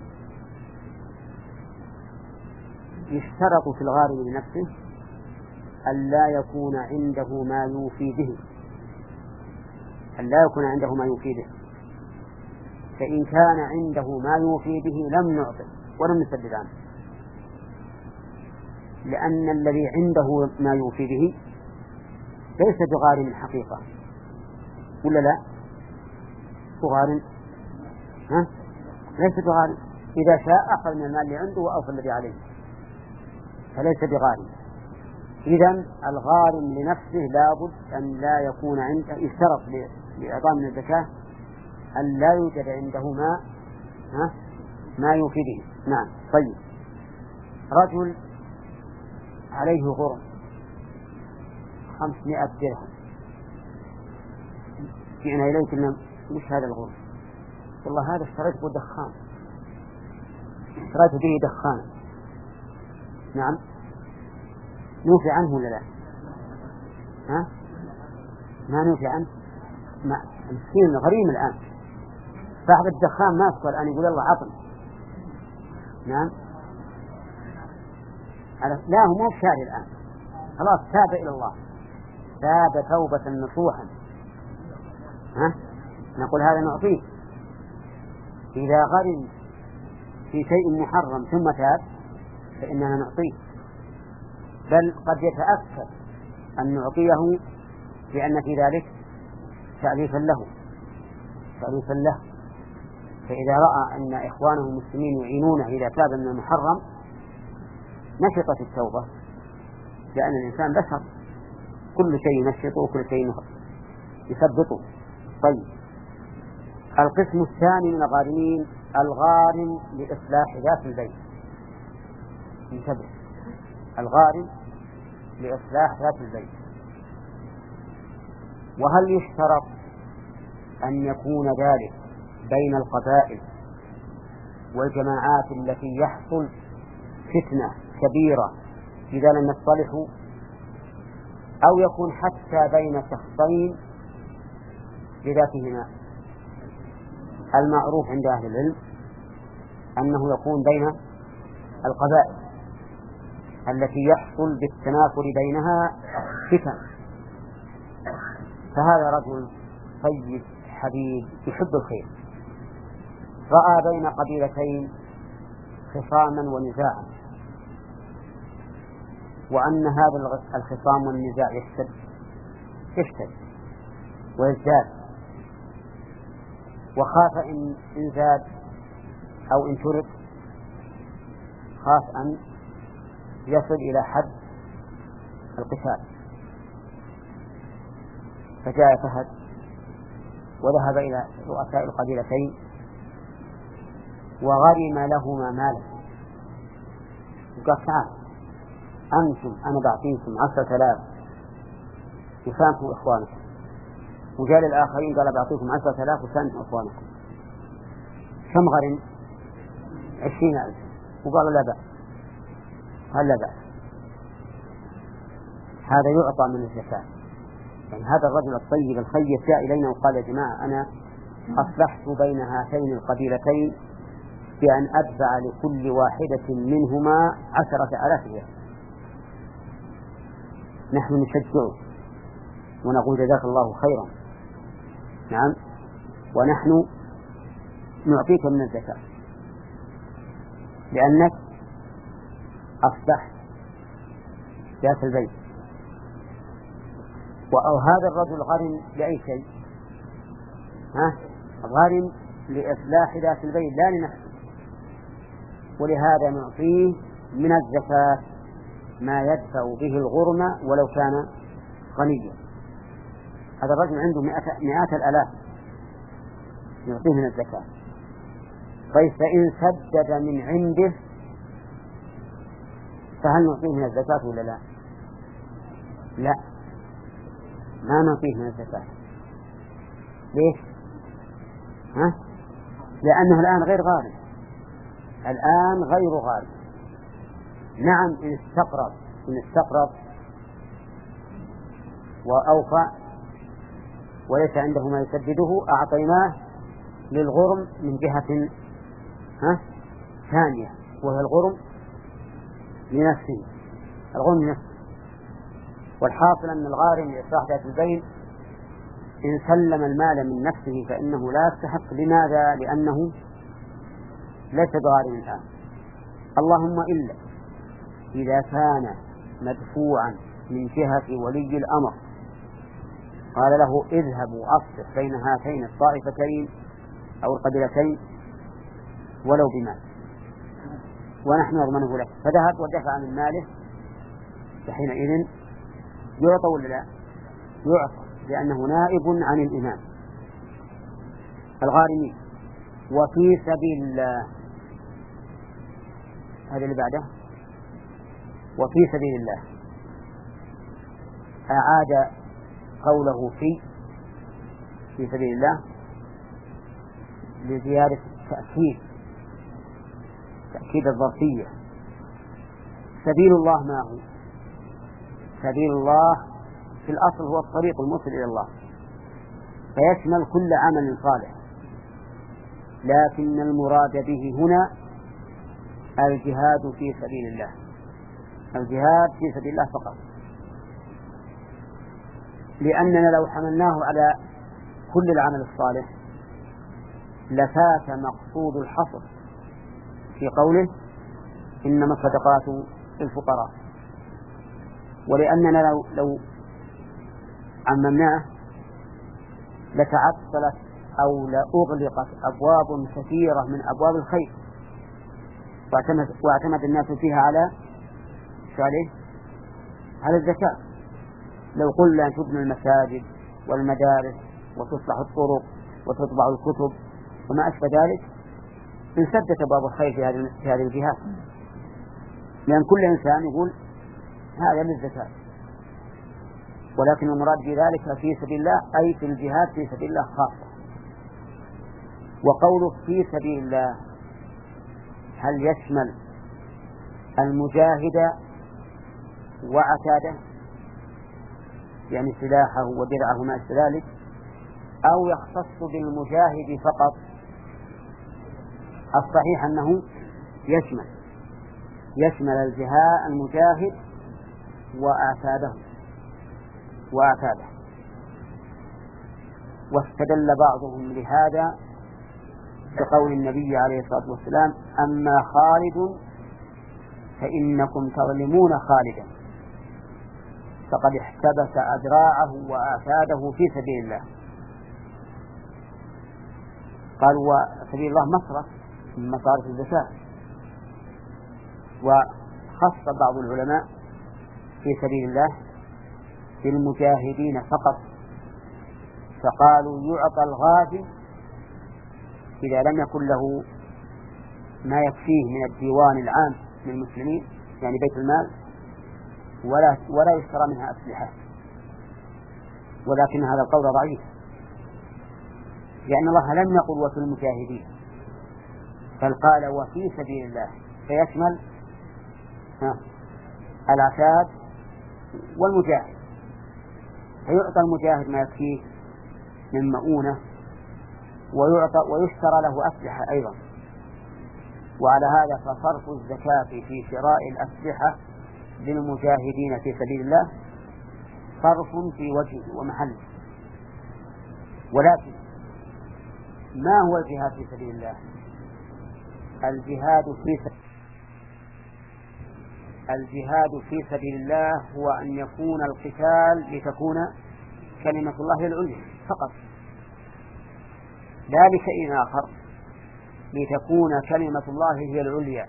يشترط في الغارم لنفسه أن لا يكون عنده ما يوفي به، أن لا يكون عنده ما يوفي به، فإن كان عنده ما يوفي به لم نعطه ولم نسدد عنه، لأن الذي عنده ما يوفي به ليس بغارم الحقيقة ولا لا؟ بغارم، ها؟ ليس بغارم، إذا شاء أخذ من المال اللي عنده وأوفى الذي عليه، فليس بغارم. إذن الغارم لنفسه لابد أن لا يكون عنده، يشترط لإعطاء من الزكاة أن لا يوجد عنده ما ها ما يوفي به. نعم. طيب رجل عليه غرم خمسمائة درهم، جئنا إليك إن مش هذا الغرم، والله هذا اشتريت به دخان، اشتريت به دخان، نعم، نوفي عنه ولا لا؟ ها؟ ما نوفي عنه، ما مسكين غريم الآن، صاحب الدخان ما أسكر الآن يقول الله عطل، نعم، لا هو مو شاري الآن، خلاص تاب إلى الله، تاب توبة نصوحا، ها؟ نقول هذا نعطيه. إذا غرم في شيء محرم ثم تاب فإننا نعطيه، بل قد يتأكد أن نعطيه لأن في ذلك تأليفا له تأليفا له فإذا رأى أن إخوانه المسلمين يعينونه إذا تاب من المحرم نشطت التوبة، لأن الإنسان بشر كل شيء ينشطه وكل شيء يثبطه. طيب القسم الثاني من الغارمين الغارم لإصلاح ذات البيت، انتبه، الغارم لإصلاح ذات البيت. وهل يشترط أن يكون ذلك بين القبائل والجماعات التي يحصل فتنة كبيرة إذا لم يصطلحوا، أو يكون حتى بين شخصين بذاتهما؟ المعروف عند أهل العلم أنه يكون بين القبائل التي يحصل بالتنافر بينها فتن. فهذا رجل طيب حبيب يحب الخير، رأى بين قبيلتين خصاما ونزاعا، وأن هذا الخصام والنزاع يشتد يشتد ويزداد، وخاف إن زاد أو إن ترك خاف أن يصل إلى حد القتال، فجاء فهد وذهب إلى رؤساء القبيلتين وغرم لهما مالا، وقال تعال أنتم أنا بعطيكم عشرة آلاف وسامحوا إخوانكم، وجاء الآخرين قال بعطيكم عشرة آلاف وسامحوا إخوانكم، كم غرم؟ عشرين ألف، وقالوا لا بأس، هل لا بأس، هذا يعطى من الزكاة. يعني هذا الرجل الطيب الخير جاء إلينا وقال يا جماعة أنا أصلحت بين هاتين القبيلتين بأن أدفع لكل واحدة منهما عشرة آلاف ريال، نحن نشجعه ونقول جزاك الله خيرا، نعم، ونحن نعطيك من الزكاة لأنك أصلحت ذات البيت. أو هذا الرجل غرم لأي شيء؟ ها؟ غرم لإصلاح ذات البيت لا لنفسه، ولهذا نعطيه من الزكاة ما يدفع به الغرم ولو كان غنيا. هذا الرجل عنده مئات الآلاف نعطيه من الزكاة. طيب فإن سدد من عنده فهل نعطيه من الزكاة ولا لا؟ لا، ما نعطيه من الزكاة. ليش؟ ها؟ لأنه الآن غير غارم، الآن غير غارم. نعم إن استقرض إن استقرض وأوفى وليس عنده ما يسدده أعطيناه للغرم من جهة ها ثانية، وهي الغرم لنفسه، الغرم لنفسه. والحاصل أن الغارم لإصلاح ذات البين إن سلم المال من نفسه فإنه لا يستحق. لماذا؟ لأنه ليس بغارم الآن، اللهم إلا إذا كان مدفوعا من جهة ولي الأمر قال له اذهب وأصلح بين هاتين الطائفتين أو القبيلتين ولو بمال ونحن نضمنه لك، فذهب ودفع من ماله، فحينئذ يعطى ولا لا؟ يعطى، لأنه نائب عن الإمام. الغارمين وفي سبيل الله، هذا اللي بعده، وفي سبيل الله أعاد قوله في في سبيل الله لزيادة تأكيد تأكيد الظرفية. سبيل الله ما هو؟ سبيل الله في الأصل هو الطريق الموصل إلى الله، فيشمل كل عمل صالح، لكن المراد به هنا الجهاد في سبيل الله، الجهاد في سبيل الله فقط، لأننا لو حملناه على كل العمل الصالح لفات مقصود الحصر في قوله إنما الصدقات للفقراء. ولأننا لو, لو عممناه لتعطلت أو لأغلقت أبواب كثيرة من أبواب الخير واعتمد, واعتمد الناس فيها على عليه على الزكاة. لو قلنا تبنى المساجد والمدارس وتصلح الطرق وتطبع الكتب وما أشبه ذلك انسدت أبواب الخير في هذه في هذه الجهات، لأن كل إنسان يقول هذا للزكاة. ولكن المراد بذلك في سبيل الله أي في الجهاد في سبيل الله خاصة. وقوله في سبيل الله هل يشمل المجاهد وعتاده، يعني سلاحه ودرعه ما أشبه ذلك، أو يختص بالمجاهد فقط؟ الصحيح أنه يشمل يشمل الجهاد المجاهد وأعتاده وأعتاده. واستدل بعضهم لهذا بقول النبي عليه الصلاة والسلام أما خالد فإنكم تظلمون خالدا فقد احتبس أذراعه وأعتاده في سبيل الله. قالوا وسبيل الله مصرف من مصارف الزكاة. وخص بعض العلماء في سبيل الله بالمجاهدين فقط، فقالوا يعطى الغازي إذا لم يكن له ما يكفيه من الديوان العام من المسلمين يعني بيت المال، ولا ولا يشترى منها أسلحة، ولكن هذا القول ضعيف، لأن الله لم يقل وفي المجاهدين، بل قال وفي سبيل الله، فيشمل العتاد والمجاهد، فيعطى المجاهد ما يكفيه من مؤونة، ويعطى ويشترى له أسلحة أيضا. وعلى هذا فصرف الزكاة في شراء الأسلحة للمجاهدين في سبيل الله صرف في وجه ومحل. ولكن ما هو الجهاد في سبيل الله؟ الجهاد في سبيل الجهاد في سبيل الله هو أن يكون القتال لتكون كلمة الله العليا فقط، لا لشيء آخر، لتكون كلمة الله هي العليا.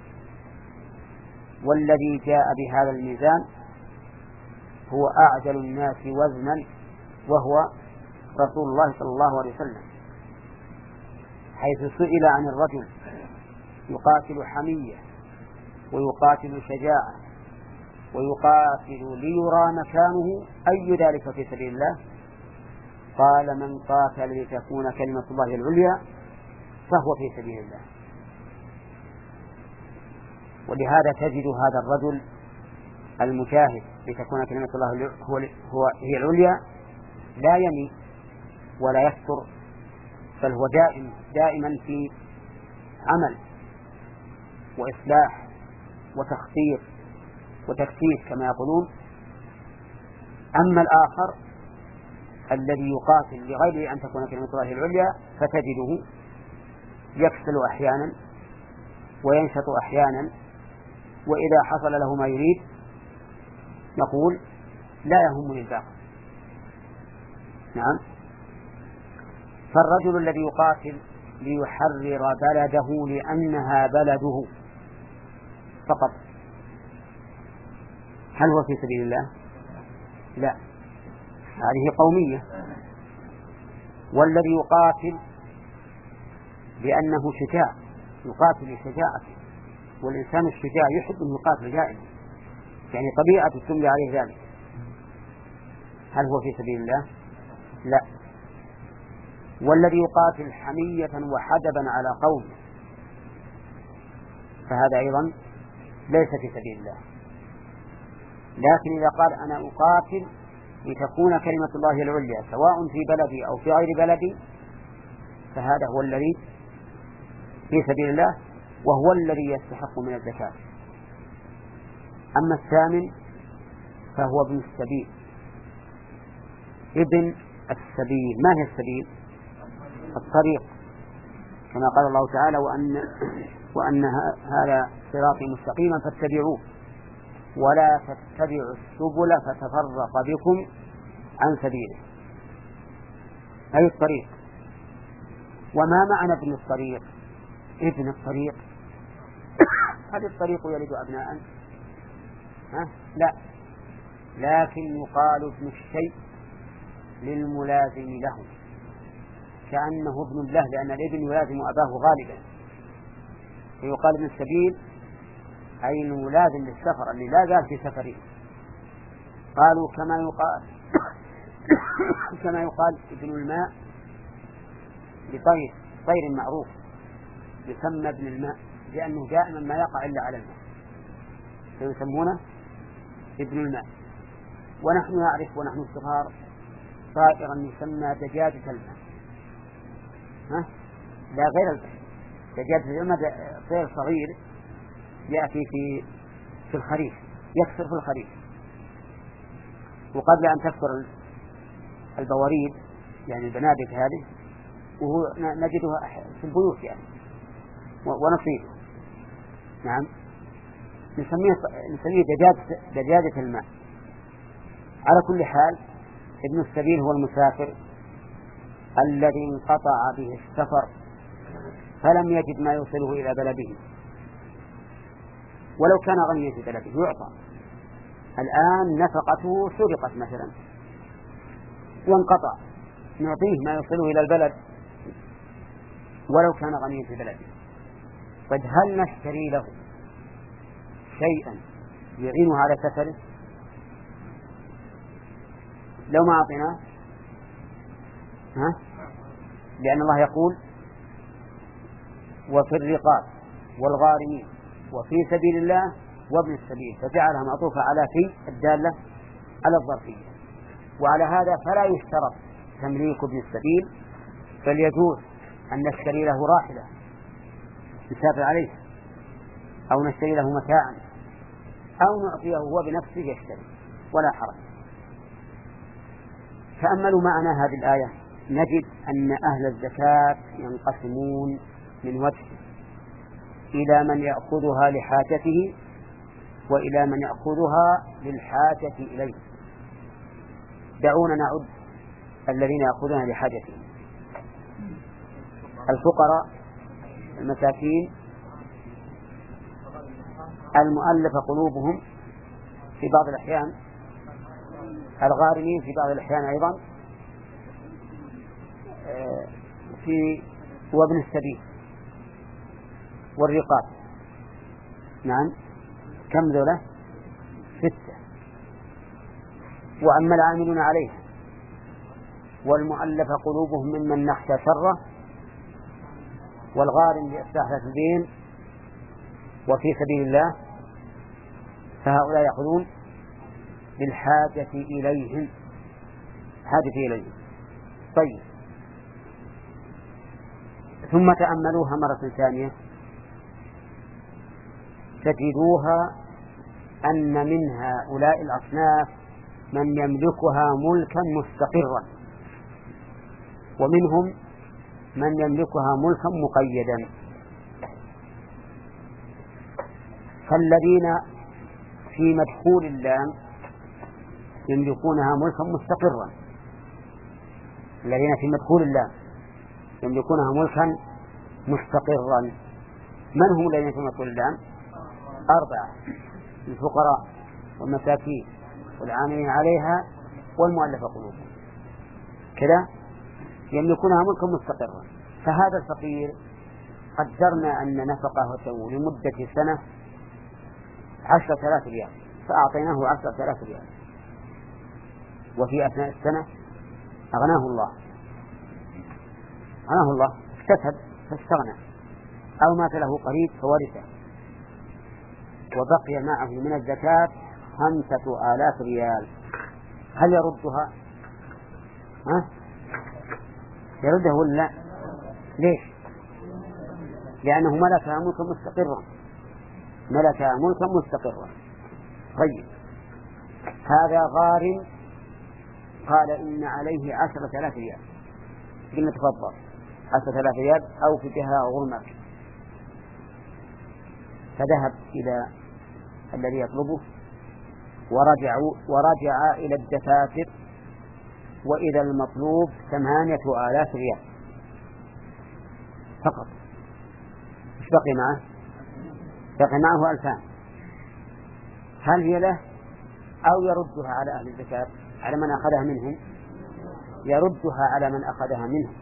والذي جاء بهذا الميزان هو أعجل الناس وزنا وهو رسول الله صلى الله عليه وسلم، حيث سئل عن الرجل يقاتل حمية ويقاتل شجاعة ويقاتل ليرى مكانه أي ذلك في سبيل الله؟ قال من قاتل لتكون كلمة الله العليا فهو في سبيل الله. ولهذا تجد هذا الرجل المجاهد لتكون كلمة الله هو هو هي العليا لا يمي ولا يفتر، بل هو دائم دائما في عمل وإصلاح وتخطيط وتكتيك كما يقولون. أما الآخر الذي يقاتل لغير أن تكون كلمة الله العليا فتجده يكسل أحيانا وينشط أحيانا، وإذا حصل له ما يريد نقول لا يهمني الباقي. نعم. فالرجل الذي يقاتل ليحرر بلده لأنها بلده فقط، هل هو في سبيل الله؟ لا، هذه قومية. والذي يقاتل لأنه شجاع يقاتل لشجاعته، والإنسان الشجاع يحب أن يقاتل دائما، يعني طبيعة تملي عليه ذلك، هل هو في سبيل الله؟ لا. والذي يقاتل حمية وحدبا على قوم فهذا أيضا ليس في سبيل الله. لكن إذا قال أنا أقاتل لتكون كلمة الله العليا سواء في بلدي أو في غير بلدي فهذا هو الذي في سبيل الله، وهو الذي يستحق من الزكاة. أما الثامن فهو ابن السبيل. ابن السبيل ما هي السبيل؟ الطريق، كما قال الله تعالى وأن, وأن هذا صراطي مستقيما فاتبعوه ولا تتبعوا السبل فتفرق بكم عن سبيله، أي الطريق. وما معنى ابن الطريق؟ ابن الطريق هل الطريق يلد أبناء؟ ها؟ لا، لكن يقال ابن الشيء للملازم له، كأنه ابن الله، لأن الابن يلازم أباه غالبا، فيقال ابن السبيل أي الملازم للسفر اللي لا زال في سفره. قالوا كما يقال كما يقال ابن الماء لطير طير معروف يسمى ابن الماء لأنه دائما ما يقع إلا على الماء فيسمونه ابن الماء. ونحن نعرف ونحن صغار طائرا يسمى دجاجة الماء، ها؟ لا غير البحر. دجاجة الماء طير صغير يأتي في في الخريف، يكثر في الخريف، وقبل أن تكثر البواريد يعني البنادق هذه وهو نجدها في البيوت يعني ونصيبه. نعم، نسميه نسميه دجاجة دجاجة الماء. على كل حال ابن السبيل هو المسافر الذي انقطع به السفر فلم يجد ما يوصله إلى بلده، ولو كان غنيا في بلده يعطى. الآن نفقته سرقت مثلا وانقطع، نعطيه ما يوصله إلى البلد ولو كان غنيا في بلده. طيب هل نشتري له شيئا يعينه على سفره؟ لو ما أعطيناه ها؟ لأن الله يقول وفي الرقاب والغارمين وفي سبيل الله وابن السبيل، فجعلها معطوفة على في الدالة على الظرفية. وعلى هذا فلا يشترط تمليك ابن السبيل، بل يجوز أن نشتري له راحلة نسافر عليه، أو نشتري له متاعا، أو نعطيه هو بنفسه يشتري ولا حرج. تأملوا معنا هذه الآية نجد أن أهل الزكاة ينقسمون من وجه إلى من يأخذها لحاجته وإلى من يأخذها للحاجة إليه. دعونا نعد الذين يأخذونها لحاجتهم: الفقراء، المساكين، المؤلف قلوبهم في بعض الأحيان، الغارمين في بعض الأحيان أيضا، في وابن السبيل والرقاب. نعم، كم ذولا؟ ستة. وأما العاملون عليه والمؤلف قلوبهم ممن نخشى شره، والغارم لإصلاح ذات الدين، وفي سبيل الله، فهؤلاء يأخذون بالحاجة إليهم، حاجة إليهم. طيب، ثم تأملوها مرة ثانية تجدوها أن من هؤلاء الأصناف من يملكها ملكا مستقرا، ومنهم من يملكها ملكا مقيدا. فالذين في مدخول اللام يملكونها ملكا مستقرا، الذين في مدخول اللام يملكونها ملكا مستقرا. من هم الذين في مدخول اللام؟ أربعة: الفقراء والمساكين والعاملين عليها والمؤلف قلوبهم، كذا يملكونها ملكا مستقرا. فهذا الفقير قدرنا أن نفقته لمدة سنة عشرة آلاف ريال، فأعطيناه عشرة آلاف ريال، وفي أثناء السنة أغناه الله أغناه الله اكتسب فاستغنى، أو مات له قريب فورثه، وبقي معه من الزكاة خمسة آلاف ريال. هل يردها؟ ها؟ يرده ولا لا؟ ليش؟ لأنه ملكها ملكا مستقرا، ملكها ملكا مستقرا. طيب، هذا غارم قال إن عليه عشرة آلاف ريال، قلنا تفضل عشرة آلاف ريال أو في جهة غرمك، فذهب إلى الذي يطلبه ورجع ورجع إلى الدفاتر، وإذا المطلوب ثمانية آلاف ريال فقط. ايش بقي معه؟ بقي معه ألفان. هل هي له أو يردها على أهل الزكاة، على من أخذها منهم؟ يردها على من أخذها منهم،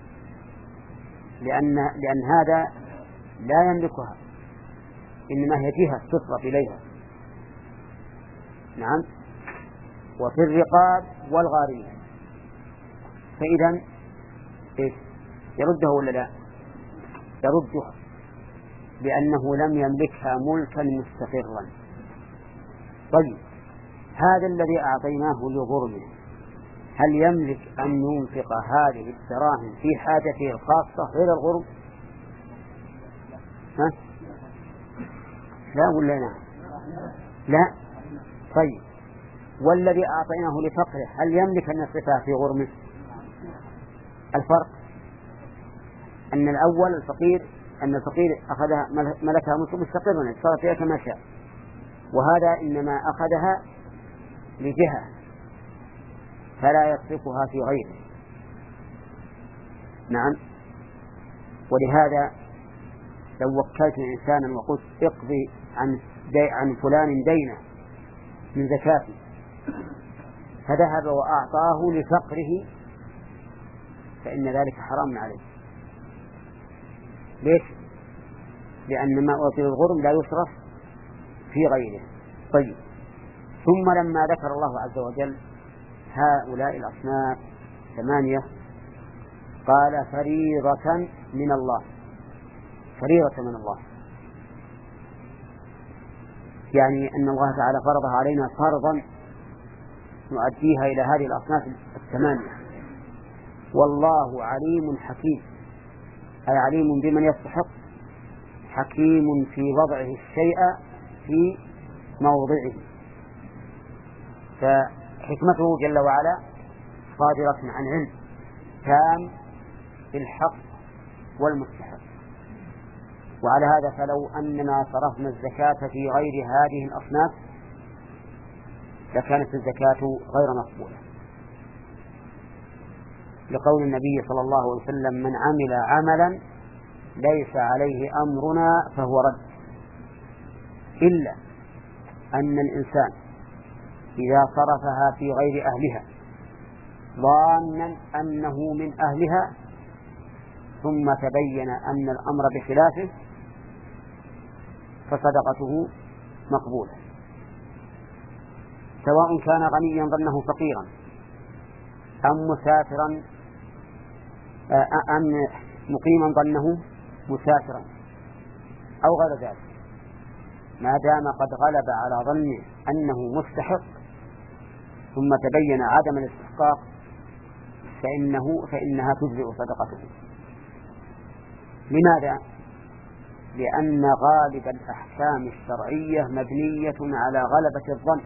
لأن لأن هذا لا يملكها، إنما هي جهة تصرف إليها. نعم. وفي الرقاب والغارمين، فإذا إيش يرده ولا لا؟ يردها، لأنه لم يملكها ملكا مستقرا. طيب، هذا الذي أعطيناه لغرمه هل يملك أن ينفق هذه الدراهم في حاجته الخاصة غير الغرم؟ ها؟ لا ولا لا؟ لا. طيب، والذي أعطيناه لفقره هل يملك أن يصرفها في غرمه؟ الفرق أن الأول الفقير أن الفقير أخذها ملكها مستقرا صار فيها كما شاء، وهذا إنما أخذها لجهة فلا يصرفها في غيره. نعم. ولهذا لو وكلت إنسانا وقلت اقضي عن, دي عن فلان دينه من زكاته فذهب وأعطاه لفقره فإن ذلك حرام عليه. ليش؟ لأن ما أعطي الغرم لا يصرف في غيره. طيب، ثم لما ذكر الله عز وجل هؤلاء الأصناف ثمانية قال فريضة من الله، فريضة من الله، يعني أن الله تعالى فرضها علينا فرضا نؤديها إلى هذه الأصناف الثمانية. والله عليم حكيم، أي عليم بمن يستحق، حكيم في وضعه الشيء في موضعه، فحكمته جل وعلا صادرة عن علم تام بالحق والمستحق. وعلى هذا فلو أننا صرفنا الزكاة في غير هذه الأصناف لكانت الزكاة غير مقبولة، لقول النبي صلى الله عليه وسلم من عمل عملا ليس عليه أمرنا فهو رد، إلا أن الإنسان إذا صرفها في غير أهلها ظانا أنه من أهلها ثم تبين أن الأمر بخلافه فصدقته مقبولة، سواء كان غنيا ظنه فقيرا أم مسافرا أم مقيما ظنه مسافرا أو غير ذلك، ما دام قد غلب على ظنه أنه مستحق ثم تبين عدم الاستحقاق فإنه فإنها تجزئ صدقته. لماذا؟ لأن غالب الأحكام الشرعية مبنية على غلبة الظن،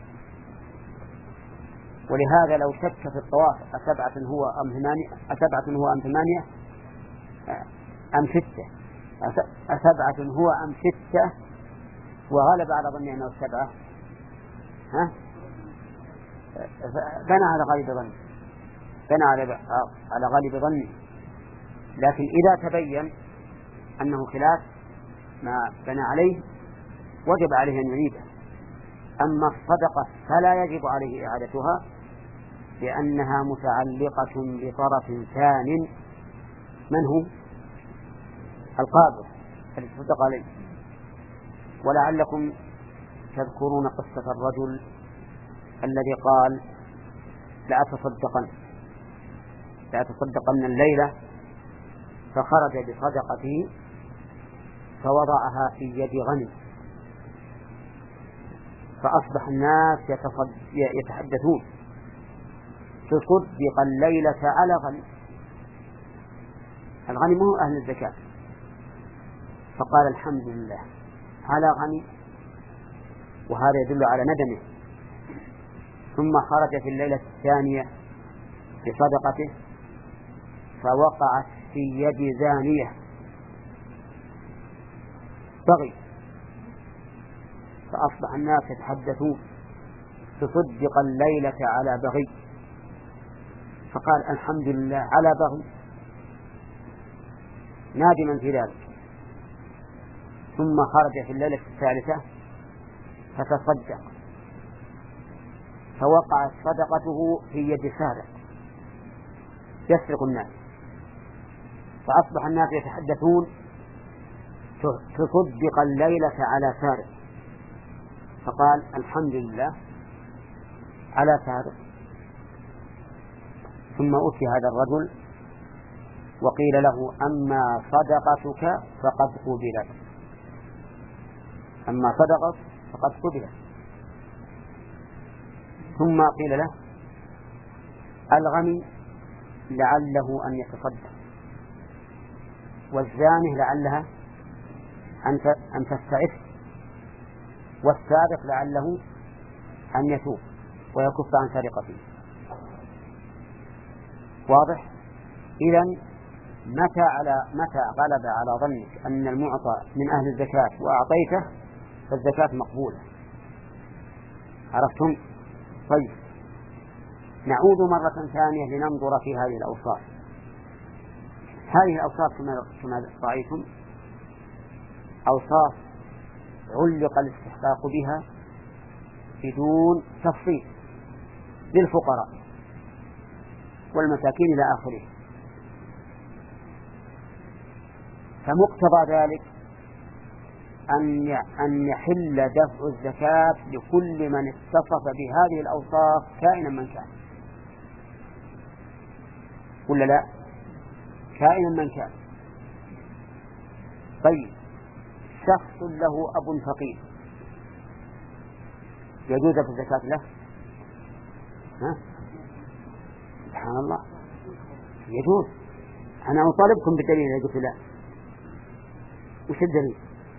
ولهذا لو شك في الطواف أسبعة هو أم ثمانية أسبعة هو أم ثمانية أم ستة أسبعة هو أم ستة وغلب على ظنه أنه السبعة ها بنى على غالب ظنه بنى على على غالب ظنه لكن إذا تبين أنه خلاف ما بنى عليه وجب عليه أن يعيده. أما الصدقة فلا يجب عليه إعادتها لأنها متعلقة بطرف ثان من هو القادر الذي تصدق عليه. ولعلكم تذكرون قصة الرجل الذي قال لا تصدقن لا تصدقن الليلة، فخرج بصدقته فوضعها في يد غني، فأصبح الناس يتحدثون تصدق الليلة على غني، الغني مو أهل الزكاة، فقال الحمد لله على غني، وهذا يدل على ندمه. ثم خرج في الليلة الثانية بصدقته فوقعت في يد زانية بغي، فأصبح الناس يتحدثون تصدق الليلة على بغي، فقال الحمد لله على بغي نادما في ذلك. ثم خرج في الليلة الثالثة فتصدق فوقعت صدقته في يد سارق يسرق الناس، فأصبح الناس يتحدثون تصدق الليلة على سارق، فقال الحمد لله على سارق. ثم أتي هذا الرجل وقيل له أما صدقتك فقد قبلت أما صدقت فقد قبلت. ثم قيل له الغني لعله أن يتصدق، والزانه لعلها أن تستعف، والسارق لعله أن يتوب ويكف عن سرقته. واضح؟ إذن متى على متى غلب على ظنك أن المعطى من أهل الزكاة وأعطيته فالزكاة مقبولة. عرفتم؟ طيب، نعود مرة ثانية لننظر في هذه الأوصاف. هذه الأوصاف كما رأيتم أوصاف علق الاستحقاق بها بدون تفصيل للفقراء والمساكين إلى آخره، فمقتضى ذلك أن يحل دفع الزكاة لكل من اتصف بهذه الأوصاف كائنا من كان، ولا لا؟ كائنا من كان. طيب، شخص له أب فقير يجوز في الزكاة له؟ ها؟ سبحان الله، يجوز. أنا أطالبكم بالدليل إذا قلت لا. وش الدليل؟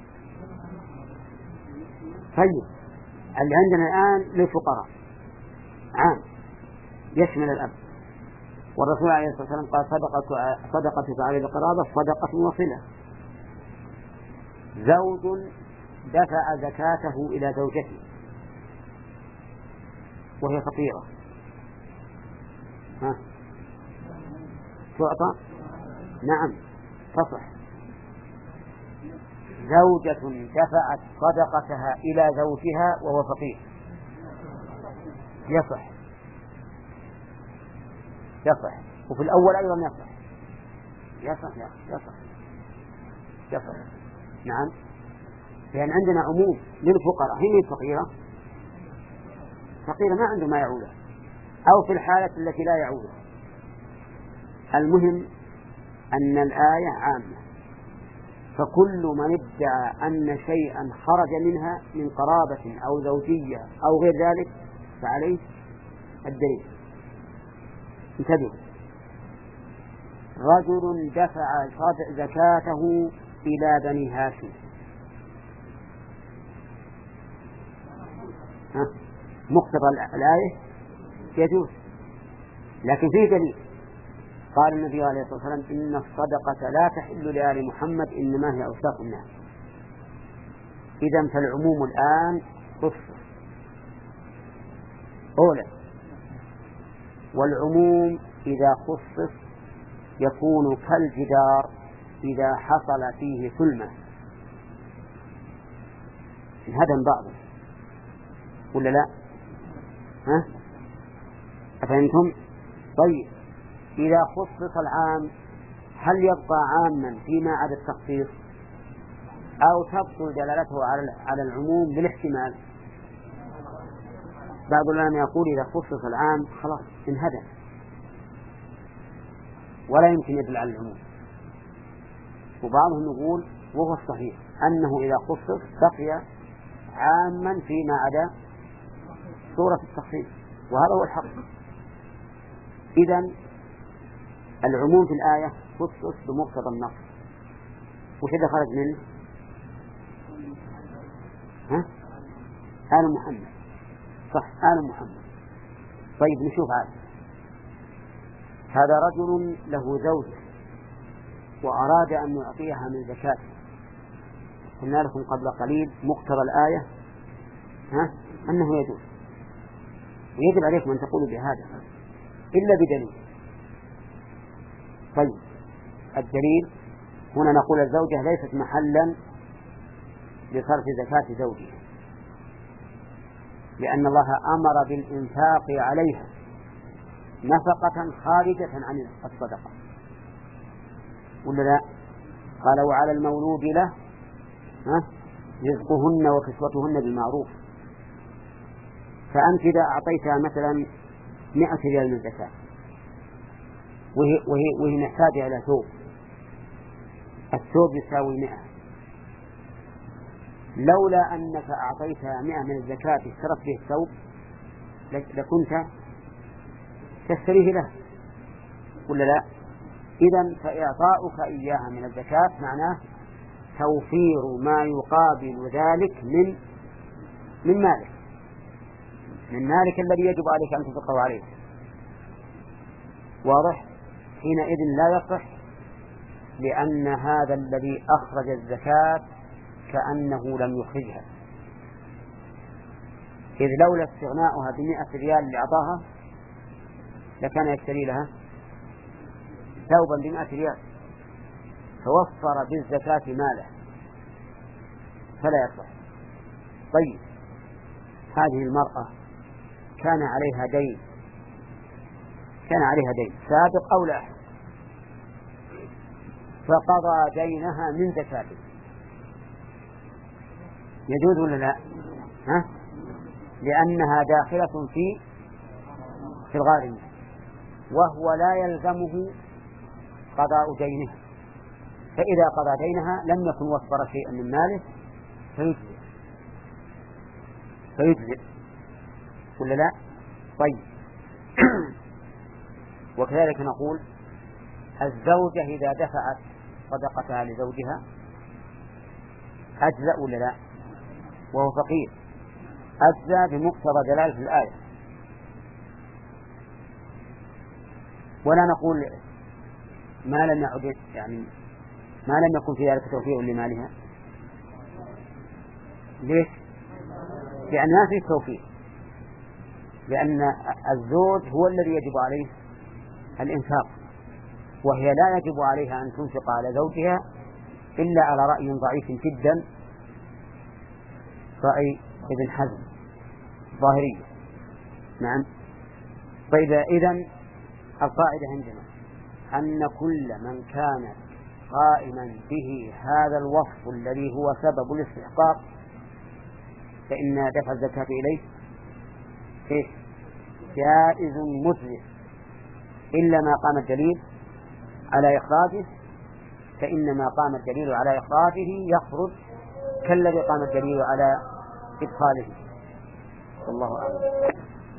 طيب، اللي عندنا الآن للفقراء عام يشمل الأب، والرسول عليه الصلاة والسلام قال صدقة صدقة على القرابة صدقة وصلة. زوج دفع زكاته إلى زوجته وهي فقيرة، ها تعطى؟ نعم تصح. زوجة دفعت صدقتها إلى زوجها وهو فقير يصح يصح وفي الأول أيضا يصح يصح يصح يصح نعم، لأن عندنا عموم للفقراء. هي الفقيرة فقيرة ما عنده ما يعوله، أو في الحالة التي لا يعوله. المهم أن الآية عامة، فكل من ادعى أن شيئا خرج منها من قرابة أو زوجية أو غير ذلك فعليه الدليل. انتبهوا، رجل دفع زكاته إلى بني هاشم، مقتضى الآية يجوز، لكن فيه دليل. قال النبي عليه الصلاة والسلام إن الصدقة لا تحل لآل محمد إنما هي أوساط الناس. إذن فالعموم الآن خصص أولا، والعموم إذا خصص يكون كالجدار إذا حصل فيه ثلمة انهدم بعضه، ولا لا؟ ها؟ أفهمتم؟ طيب، إذا خصص العام هل يبقى عاما فيما عدا التخصيص أو تبطل دلالته على العموم بالاحتمال؟ بعض العلماء يقول إذا خصص العام خلاص انهدم ولا يمكن يدل على العموم، وبعضهم يقول وهو الصحيح أنه إذا خصص بقي عاما فيما عدا صورة التخصيص، وهذا هو الحق. إذن العموم في الآية خصص بمقتضى النص. وش اللي خرج منه؟ ها؟ آل محمد، صح، آل محمد. طيب نشوف هذا. هذا رجل له زوجة وأراد أن يعطيها من زكاته. قلنا لكم قبل قليل مقتضى الآية ها؟ أنه يجوز، ويجب عليكم أن تقولوا بهذا إلا بدليل. طيب، الدليل هنا نقول الزوجة ليست محلا لصرف زكاة زوجها، لأن الله أمر بالإنفاق عليها نفقة خارجة عن الصدقة، ولا لا؟ قال وعلى المولود له رزقهن وكسوتهن بالمعروف. فأنت إذا أعطيتها مثلا مئة ريال من زكاة وهي, وهي, وهي محتاجة إلى ثوب، الثوب يساوي مئة، لولا أنك أعطيتها مئة من الزكاة اشترت به الثوب لكنت تشتريه له، ولا لا؟ إذن فإعطاؤك إياها من الزكاة معناه توفير ما يقابل ذلك من من مالك من مالك الذي يجب عليك أن تنفقه عليه. واضح؟ حينئذ لا يصح، لأن هذا الذي أخرج الزكاة كأنه لم يخرجها، إذ لولا استغناؤها بمئة ريال اللي أعطاها لكان يشتري لها ثوبا بمئة ريال، فوفر بالزكاة ماله فلا يصح. طيب هذه المرأة كان عليها دين كان عليها دين سابق أو لاحق، فقضى دينها من زكاته، يجوز ولا لا؟ ها؟ لأنها داخلة في في الغارم، وهو لا يلزمه قضاء دينها، فإذا قضى دينها لم يكن وفر شيئا من ماله فيجزئ فيجزئ ولا لا؟ طيب وكذلك نقول الزوجة إذا دفعت صدقتها لزوجها أجزأ ولا لا؟ وهو فقير أجزأ بمقتضى دلالة الآية. ولا نقول ما لم يعد يعني ما لم يكن في ذلك توفير لمالها. ليش؟ لأن ما في توفير، لأن الزوج هو الذي يجب عليه الإنفاق، وهي لا يجب عليها أن تنفق على زوجها إلا على رأي ضعيف جدا، رأي ابن حزم ظاهرية. نعم. طيب إذن القاعدة عندنا أن كل من كان قائما به هذا الوصف الذي هو سبب الاستحقاق فإن دفع الزكاة إليه إيه؟ جائز مجزئ، إلا ما قام الدليل على إخراجه، فإن ما قام الدليل على إخراجه يخرج كالذي قام الدليل على إدخاله. والله أعلم.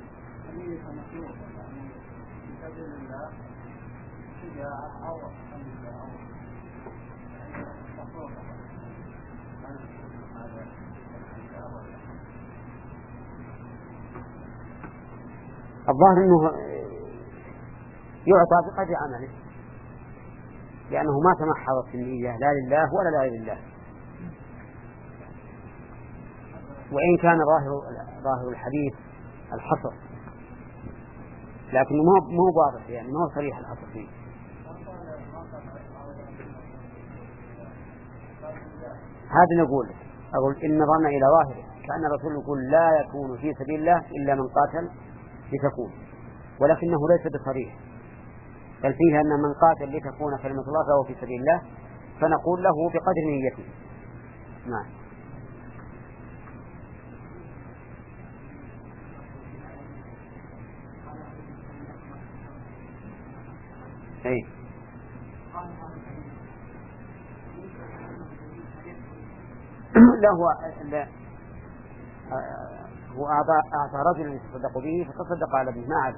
الظاهر أنه يعطى بقدر عمله، لأنه ما تمحضت في النية لا لله ولا لغير الله، وإن كان ظاهر ظاهر الحديث الحصر، لكنه مو مو واضح، يعني مو صريح الحصر فيه. هذا نقول أقول إن ظن إلى ظاهره كأن الرسول يقول لا يكون في سبيل الله إلا من قاتل لتكون، ولكنه ليس بصريح، بل فيه أن من قاتل لتكون كلمة الله فهو في سبيل الله، فنقول له بقدر نيته. نعم. أي لا هو لا هو أعطى أعطى رجلا يتصدق به فتصدق على ابنه ما عاد.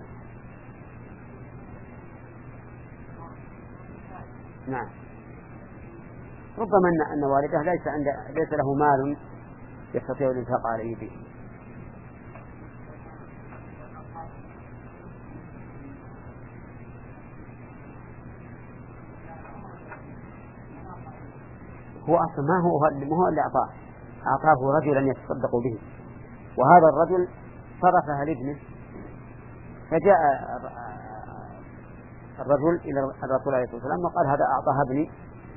نعم. ربما أن أن والده ليس عند ليس له مال يستطيع الإنفاق عليه به. هو أصلا ما هو ما هو اللي أعطاه، أعطاه رجلا يتصدق به، وهذا الرجل صرفها لابنه، فجاء الرجل إلى الرسول عليه الصلاة والسلام وقال هذا أعطاها ابني،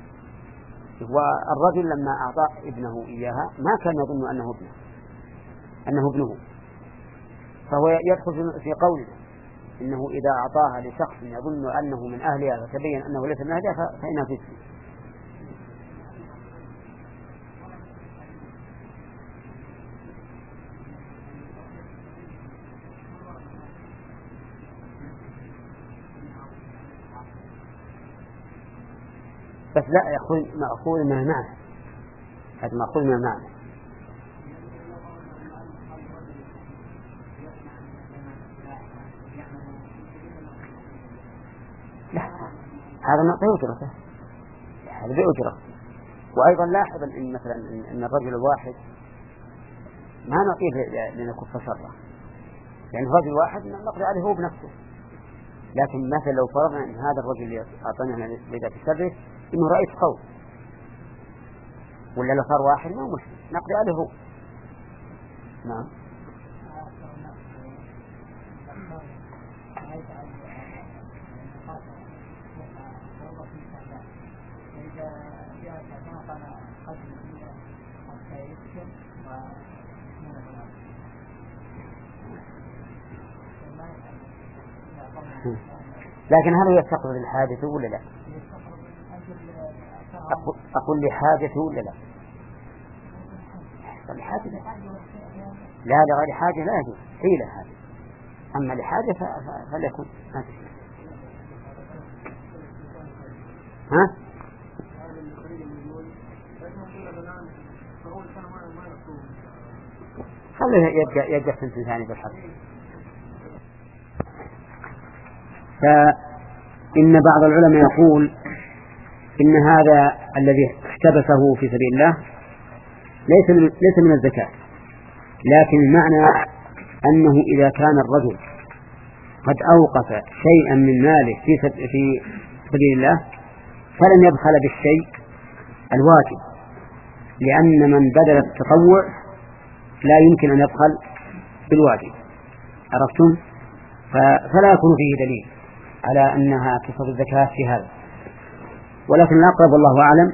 والرجل لما أعطى ابنه إياها ما كان يظن أنه ابنه أنه ابنه فهو يدخل في قوله إنه إذا أعطاها لشخص يظن أنه من أهلها فتبين أنه ليس من أهلها فإنها في اسمه. بس لا يأخذ مأخوذ من المعنى، هذا مأخوذ من المعنى. لا هذا نعطيه أجرته، هذا بأجرة. وأيضا لاحظ إن مثلا إن الرجل الواحد ما نعطيه لنكف شره، يعني الرجل الواحد نقضي عليه هو بنفسه، لكن مثلا لو فرضنا أن هذا الرجل اللي أعطانا لذات شره إنه رئيس قوم ولا لو صار واحد ما مشكلة نقضي عليه هو. نعم. لكن هل يستقبل الحاجة ولا لا؟ أقول لحاجته ولا لا؟ الحاجة لا لغير حاجة لا يجوز حيلة هذه، أما لحاجة فليكن ما تشبه. ها؟ خليه يبقى يبقى سنتين ثاني بالحرف. فإن بعض العلماء يقول إن هذا الذي احتبسه في سبيل الله ليس ليس من الزكاة، لكن المعنى أنه إذا كان الرجل قد أوقف شيئا من ماله في في سبيل الله فلن يبخل بالشيء الواجب، لأن من بدل التطوع لا يمكن أن يبخل بالواجب. عرفتم؟ فلا يكون فيه دليل على أنها تصب الزكاة في هذا، ولكن الأقرب والله أعلم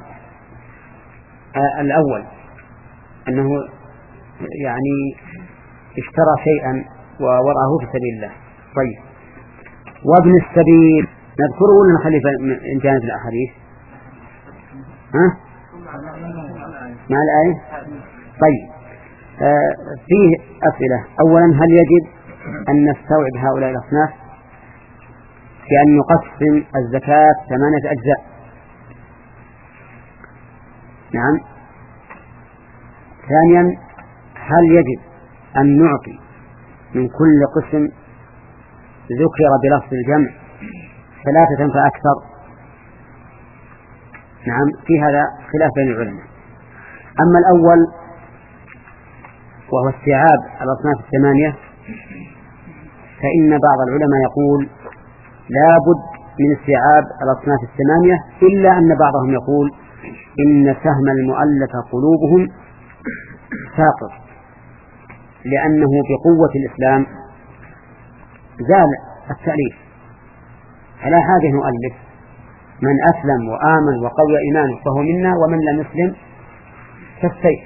الأول أنه يعني اشترى شيئا ووضعه في سبيل الله. طيب، وابن السبيل نذكره ولا نخليه من جانب الأحاديث؟ ها؟ مع الآية. طيب، آه فيه أسئلة. أولا، هل يجب أن نستوعب هؤلاء الأصناف في أن نقسم الزكاة ثمانية أجزاء؟ نعم. ثانيا، هل يجب أن نعطي من كل قسم ذكر بلفظ الجمع ثلاثة فأكثر؟ نعم، في هذا خلاف بين العلماء. أما الأول وهو استيعاب الأصناف الثمانية، فإن بعض العلماء يقول لا بد من استيعاب الأصناف الثمانية، إلا أن بعضهم يقول إن سهم المؤلف قلوبهم ساقط، لأنه بقوة الإسلام زال التأليف، فلا حاجة نؤلف. من أسلم وآمن وقوي إيمانه فهو منا، ومن لم يسلم كالسيف.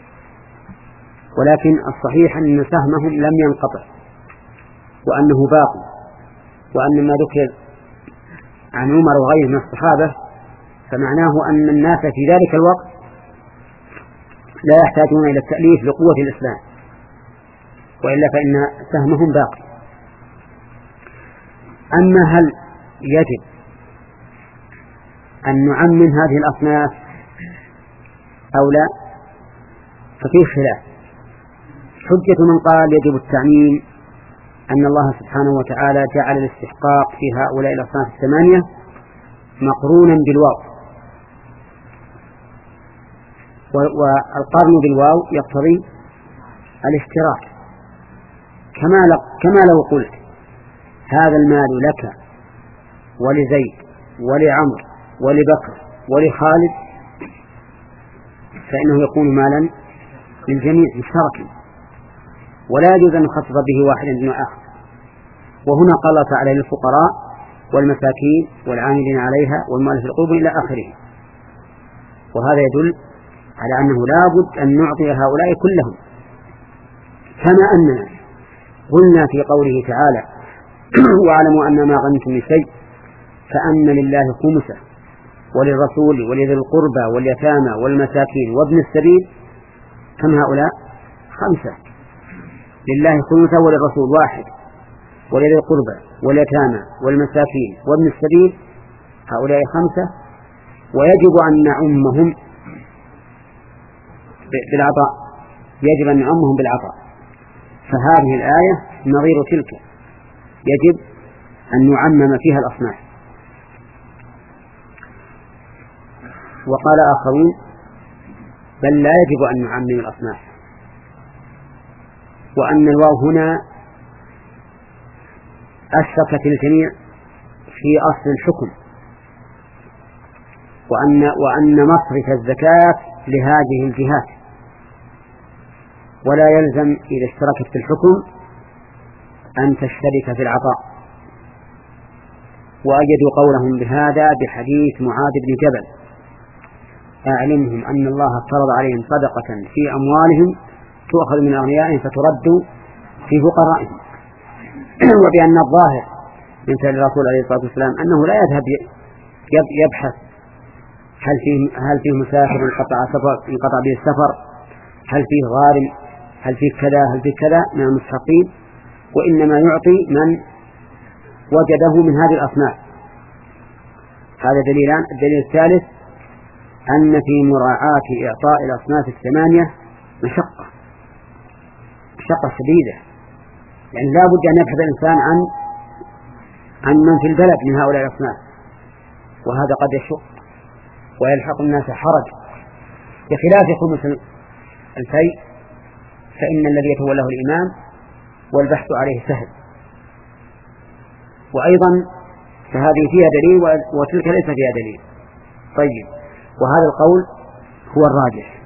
ولكن الصحيح أن سهمهم لم ينقطع، وأنه باقي، وأن ما ذكر عن عمر وغيره من الصحابة فمعناه أن الناس في ذلك الوقت لا يحتاجون إلى التأليف لقوة الإسلام، وإلا فإن سهمهم باقي. أما هل يجب أن نعمم هذه الأصناف أو لا، ففيه خلاف. حجة من قال يجب التعميم أن الله سبحانه وتعالى جعل الاستحقاق في هؤلاء الأصناف الثمانية مقرونا بالواو، والقرن بالواو يقتضي الاشتراك، كما كما لو قلت هذا المال لك ولزيد ولعمر ولبكر ولخالد، فإنه يكون مالا للجميع مشتركا، ولا يجوز أن نخصص به واحدا دون آخر. وهنا قال تعالى للفقراء والمساكين والعاملين عليها والمؤلف القلوب إلى آخره. وهذا يدل على أنه لا بد أن نعطي هؤلاء كلهم، كما أننا قلنا في قوله تعالى واعلموا أن ما غنمتم من شيء فأن لله خمسه وللرسول ولذي القربى واليتامى والمساكين وابن السبيل. كم هؤلاء؟ خمسة. لله خمسه وللرسول واحد ولذي القربى واليتامى والمساكين وابن السبيل، هؤلاء خمسة، ويجب أن نعمهم بالعطاء، يجب أن نعمهم بالعطاء. فهذه الآية نظير تلك، يجب أن نعمم فيها الأصناف. وقال آخرون بل لا يجب أن نعمم الأصناف، وأن الواو هنا أشركت الجميع في أصل الحكم، وأن وأن مصرف الزكاة لهذه الجهات، ولا يلزم إذا اشتركت في الحكم أن تشترك في العطاء. وأجدوا قولهم بهذا بحديث معاذ بن جبل أعلمهم أن الله افترض عليهم صدقة في أموالهم تؤخذ من أغنيائهم فترد في فقرائهم. وبأن الظاهر من فعل الرسول عليه الصلاة والسلام أنه لا يذهب يبحث هل فيه هل فيه مسافر انقطع سفر انقطع به السفر، هل فيه غارم، هل فيه كذا هل فيه كذا من المستحقين، وإنما يعطي من وجده من هذه الأصناف. هذا دليلان. الدليل الثالث أن في مراعاة إعطاء الأصناف الثمانية مشقة مشقة شديدة، يعني لا بد أن يبحث الإنسان عن عن من في البلد من هؤلاء الأصناف، وهذا قد يشق ويلحق الناس حرج، بخلاف خمس الفيء فإن الذي يتولاه الإمام والبحث عليه سهل. وأيضا فهذه فيها دليل وتلك ليس فيها دليل. طيب، وهذا القول هو الراجح.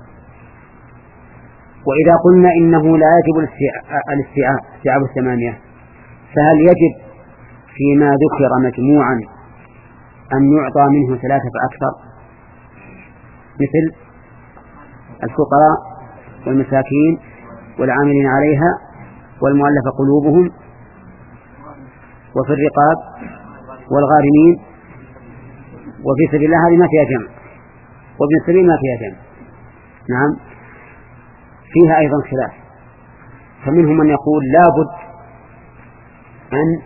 وإذا قلنا إنه لا يجب الاستيعاب استيعاب الثمانية، فهل يجب فيما ذكر مجموعا أن يعطى منه ثلاثة فأكثر، مثل الفقراء والمساكين والعاملين عليها والمؤلف قلوبهم وفي الرقاب والغارمين وفي سبيل الله؟ هذه ما فيها جمع، وابن السبيل ما فيها جمع. نعم، فيها أيضا خلاف، فمنهم من يقول لا بد أن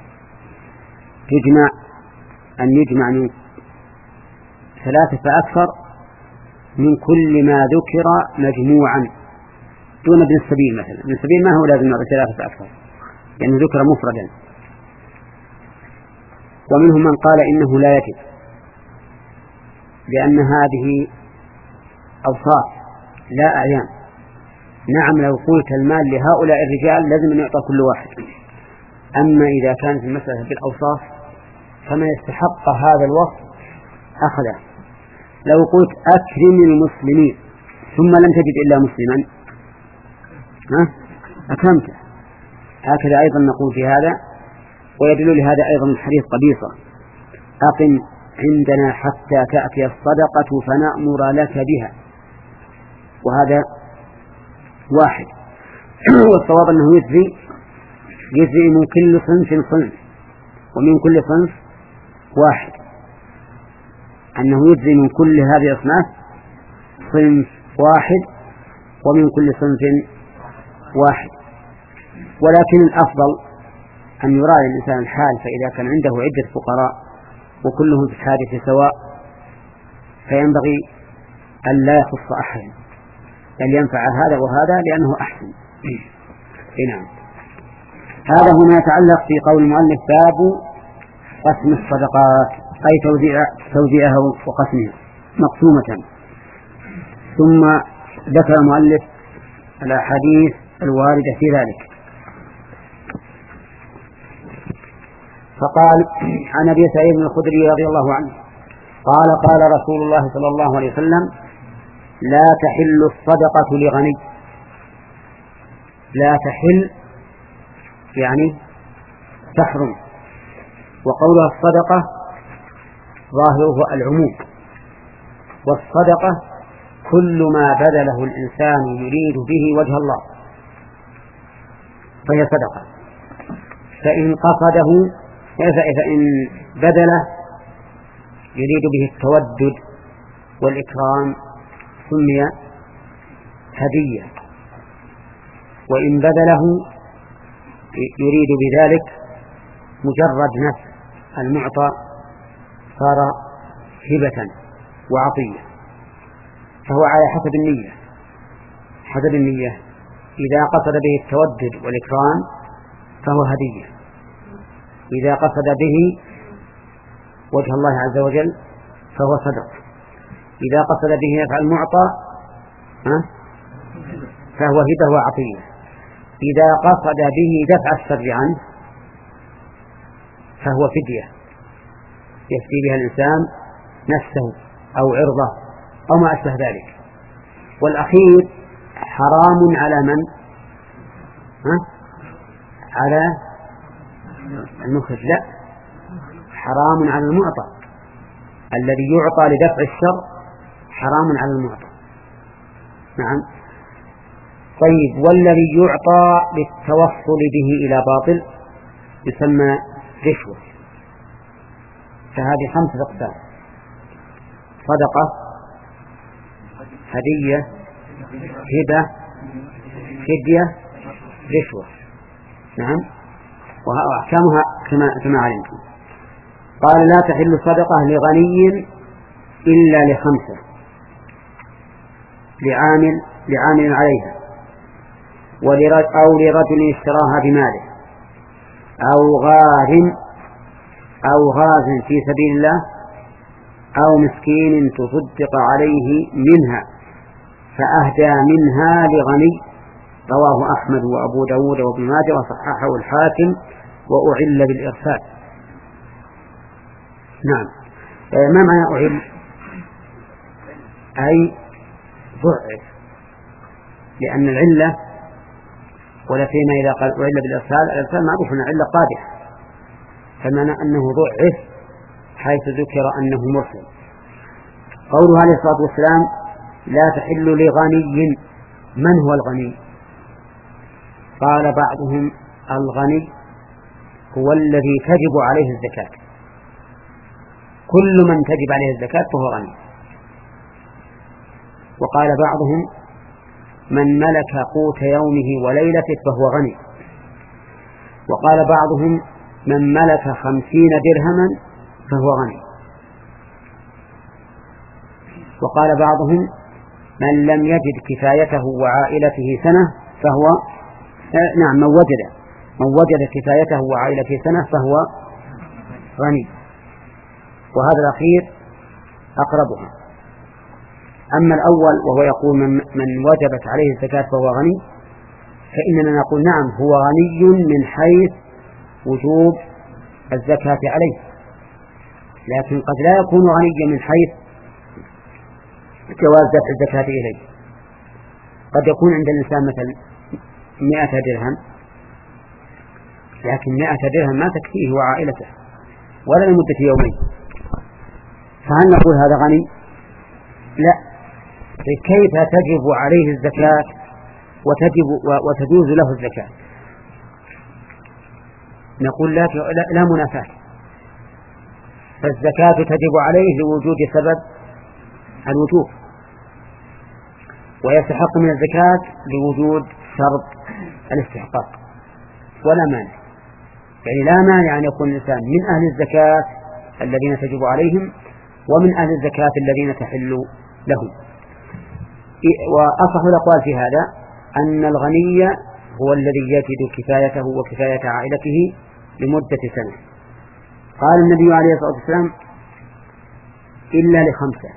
تجمع أن يجمع من ثلاثة فأكثر من كل ما ذكر مجموعا دون ابن السبيل. مثلا ابن السبيل ما هو لازم يعطي ثلاثة فأكثر لأنه يعني ذكر مفردا. ومنهم من قال إنه لا يجب، لأن هذه أوصاف لا أعيان. نعم، لو قلت المال لهؤلاء الرجال لازم أن يعطى كل واحد، أما إذا كانت المسألة بالأوصاف فما يستحق هذا الوصف أخذه. لو قلت أكرم المسلمين ثم لم تجد إلا مسلما ها أكرمته، هكذا أيضا نقول في هذا. ويدل لهذا أيضا الحديث قبيصة: أقم عندنا حتى تأتي الصدقة فنأمر لك بها. وهذا واحد. والصواب أنه يجزي يجزي من كل صنف صنف ومن كل صنف واحد، أنه يجزي من كل هذه الأصناف صنف واحد ومن كل صنف واحد. ولكن الأفضل أن يراعي الإنسان الحال، فإذا كان عنده عدة فقراء وكلهم في الحاجة سواء فينبغي أن لا يخص أحد، بل ينفع هذا وهذا لأنه أحسن. نعم، هذا هنا يتعلق في قول المؤلف: باب قسم الصدقات، أي توزيع توزيعها وقسمها مقسومة. ثم ذكر المؤلف الأحاديث الواردة في ذلك، فقال: عن أبي سعيد الخدري رضي الله عنه قال: قال رسول الله صلى الله عليه وسلم: لا تحل الصدقة لغني. لا تحل يعني تحرم، وقولها الصدقة ظاهره العموم، والصدقة كل ما بذله الإنسان يريد به وجه الله فهي صدقة. فإن قصده فإن بذله يريد به التودد والإكرام سمي هدية، وإن بذله يريد بذلك مجرد نفع المعطى صار هبة وعطية. فهو على حسب النية حسب النية إذا قصد به التودد والإكرام فهو هدية، إذا قصد به وجه الله عز وجل فهو صدق، إذا قصد به نفع المعطى فهو هبة وعطية، إذا قصد به دفع الشر عنه فهو فدية يفدي بها الإنسان نفسه أو عرضه أو ما أشبه ذلك. والأخير حرام على من؟ ها؟ على المخرج؟ لا، حرام على المعطى. الذي يعطى لدفع الشر حرام على المعطى. نعم. طيب، والذي يعطى للتوصل به إلى باطل يسمى رشوة. فهذه خمسة أقسام: صدقة، هدية، هبة، فدية، رشوة. نعم. وأحكامها كما كما علمتم. قال: لا تحل صدقة لغني إلا لخمسة: لعامل لعامل عليها، أو لرجل اشتراها بماله، أو غارم أو غاز في سبيل الله، أو مسكين تصدق عليه منها فأهدى منها لغني. رواه أحمد وأبو داود وابن ماجه وصححه الحاكم وأعل بالإرسال. نعم. ما معنى أعل؟ أي ضعف، لأن العلة، ولا فيما إذا قال أعل بالإرسال، الإرسال معروف أن العلة قادحة، فمعنى أنه ضعف حيث ذكر أنه مرسل. قوله عليه الصلاة والسلام: لا تحل لغني. من هو الغني؟ قال بعضهم: الغني هو الذي تجب عليه الزكاة، كل من تجب عليه الزكاة فهو غني. وقال بعضهم: من ملك قوت يومه وليلته فهو غني. وقال بعضهم: من ملك خمسين درهما فهو غني. وقال بعضهم: من لم يجد كفايته وعائلته سنة فهو آه نعم من وجد من وجد كفايته وعائلته سنة فهو غني. وهذا الأخير أقربها. أما الأول وهو يقول من, من وجبت عليه الزكاة فهو غني، فإننا نقول نعم هو غني من حيث وجوب الزكاة عليه، لكن قد لا يكون غنيا من حيث جواز دفع الزكاة إليه. قد يكون عند الإنسان مثلا مئة درهم، لكن مئة درهم ما تكفيه وعائلته ولا لمدة يومين، فهل نقول هذا غني؟ لا. كيف تجب عليه الزكاة وتجب وتجوز له الزكاة؟ نقول لا, لا منافاة، فالزكاة تجب عليه لوجود سبب الوجوب، ويستحق من الزكاة لوجود شرط الاستحقاق، ولا مانع. يعني لا مانع أن يكون الإنسان من أهل الزكاة الذين تجب عليهم ومن أهل الزكاة الذين تحل لهم. وأصح الأقوال في هذا أن الغني هو الذي يجد كفايته وكفاية عائلته لمدة سنة. قال النبي عليه الصلاة والسلام: إلا لخمسة،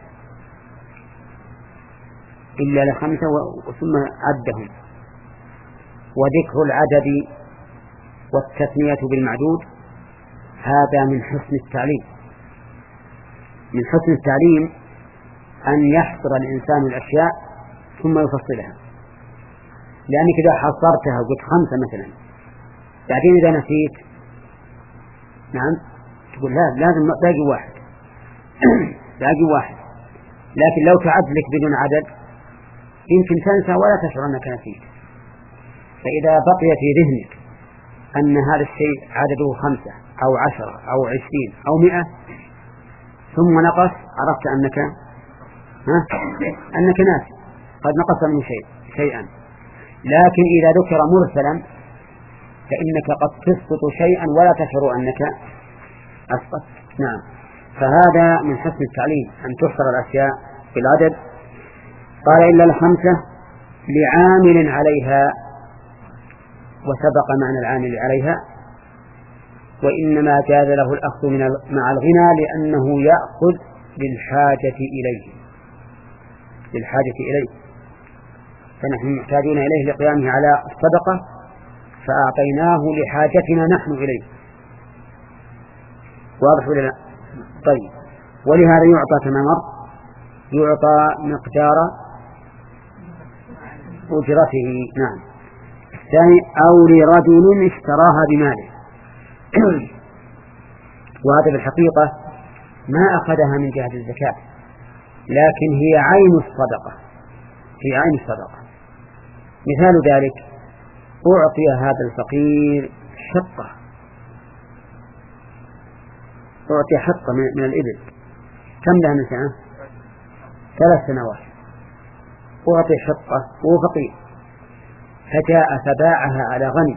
إلا لخمسة، ثم عدهم. وذكر العدد والتثنية بالمعدود هذا من حسن التعليم. من حسن التعليم أن يحصر الإنسان الأشياء ثم يفصلها، لأنك إذا حصرتها وقلت خمسة مثلا بعدين إذا نسيت نعم تقول لا لازم باقي واحد باقي واحد لكن لو تعد لك بدون عدد يمكن تنسى ولا تشعر أنك نسيت. فإذا بقي في ذهنك أن هذا الشيء عدده خمسة أو عشرة أو عشرين أو مئة ثم نقص، عرفت أنك ها أنك ناسي، قد نقص من شيء شيئا. لكن إذا ذكر مرسلا فإنك قد تسقط شيئا ولا تشعر أنك أسقط. نعم. فهذا من حسن التعليم أن تحصر الأشياء بالعدد. قال إلا الخمسة لعامل عليها، وسبق معنى العامل عليها، وإنما جاز له الأخذ من مع الغنى لأنه يأخذ للحاجة إليه للحاجة إليه فنحن محتاجون إليه لقيامه على الصدقة فأعطيناه لحاجتنا نحن إليه. واضح ولا لا؟ طيب. ولهذا يعطى كما مر، يعطى مقدار أجرته. نعم. الثاني أو لرجل اشتراها بماله وهذا بالحقيقة ما أخذها من جهة الزكاة، لكن هي عين الصدقة، هي عين الصدقة. مثال ذلك أعطي هذا الفقير حقة، أعطي حقة من الإبل، كم لها من سنة؟ ثلاث سنوات. أعطي حقة وهو فقير، فجاء فباعها على غني،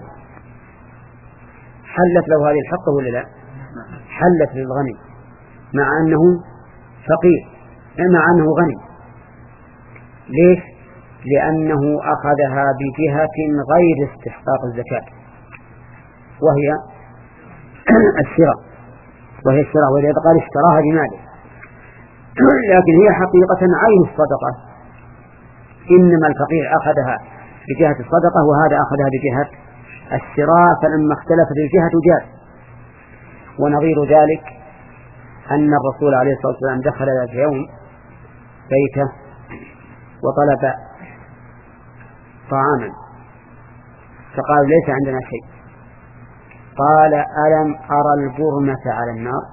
حلت له هذه الحقة ولا لا؟ حلت للغني مع أنه فقير، مع أنه غني. ليش؟ لأنه أخذها بجهة غير استحقاق الزكاة، وهي الشراء، وهي الشراء، وإذا قال اشتراها بماله، لكن هي حقيقة عين الصدقة. إنما الفقير أخذها بجهة الصدقة وهذا أخذها بجهة الشراء، فلما اختلفت الجهة جاز. ونظير ذلك أن الرسول عليه الصلاة والسلام دخل ذات يوم بيته وطلب طعاما، فقال ليس عندنا شيء. قال ألم أرى البرمة على النار؟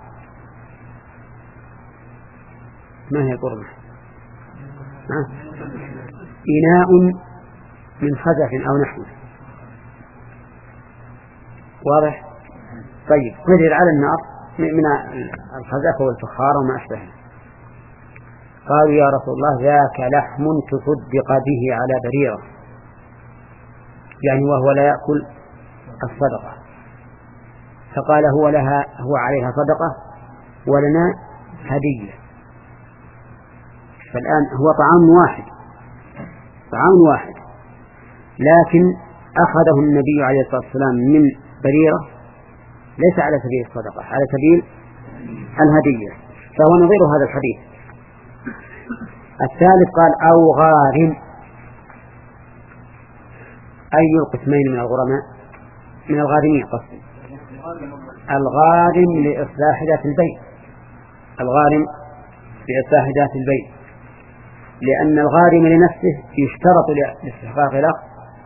ما هي البرمة؟ إناء من خزف أو نحوه، واضح؟ طيب نزل على النار من الخزف والفخار وما أشبهه. قالوا يا رسول الله ذاك لحم تصدق به على بريرة، يعني وهو لا يأكل الصدقة. فقال هو لها هو عليها صدقة ولنا هدية. فالآن هو طعام واحد، طعام واحد، لكن أخذه النبي عليه الصلاة والسلام من بريرة ليس على سبيل الصدقة، على سبيل الهدية، فهو نظير هذا الحديث. الثالث قال أو غارم. أي القسمين من الغرماء؟ من الغارمين قصدي. الغارم لإصلاح ذات البيت، الغارم لإصلاح ذات البيت، لأن الغارم لنفسه يشترط لاستحقاق الأخذ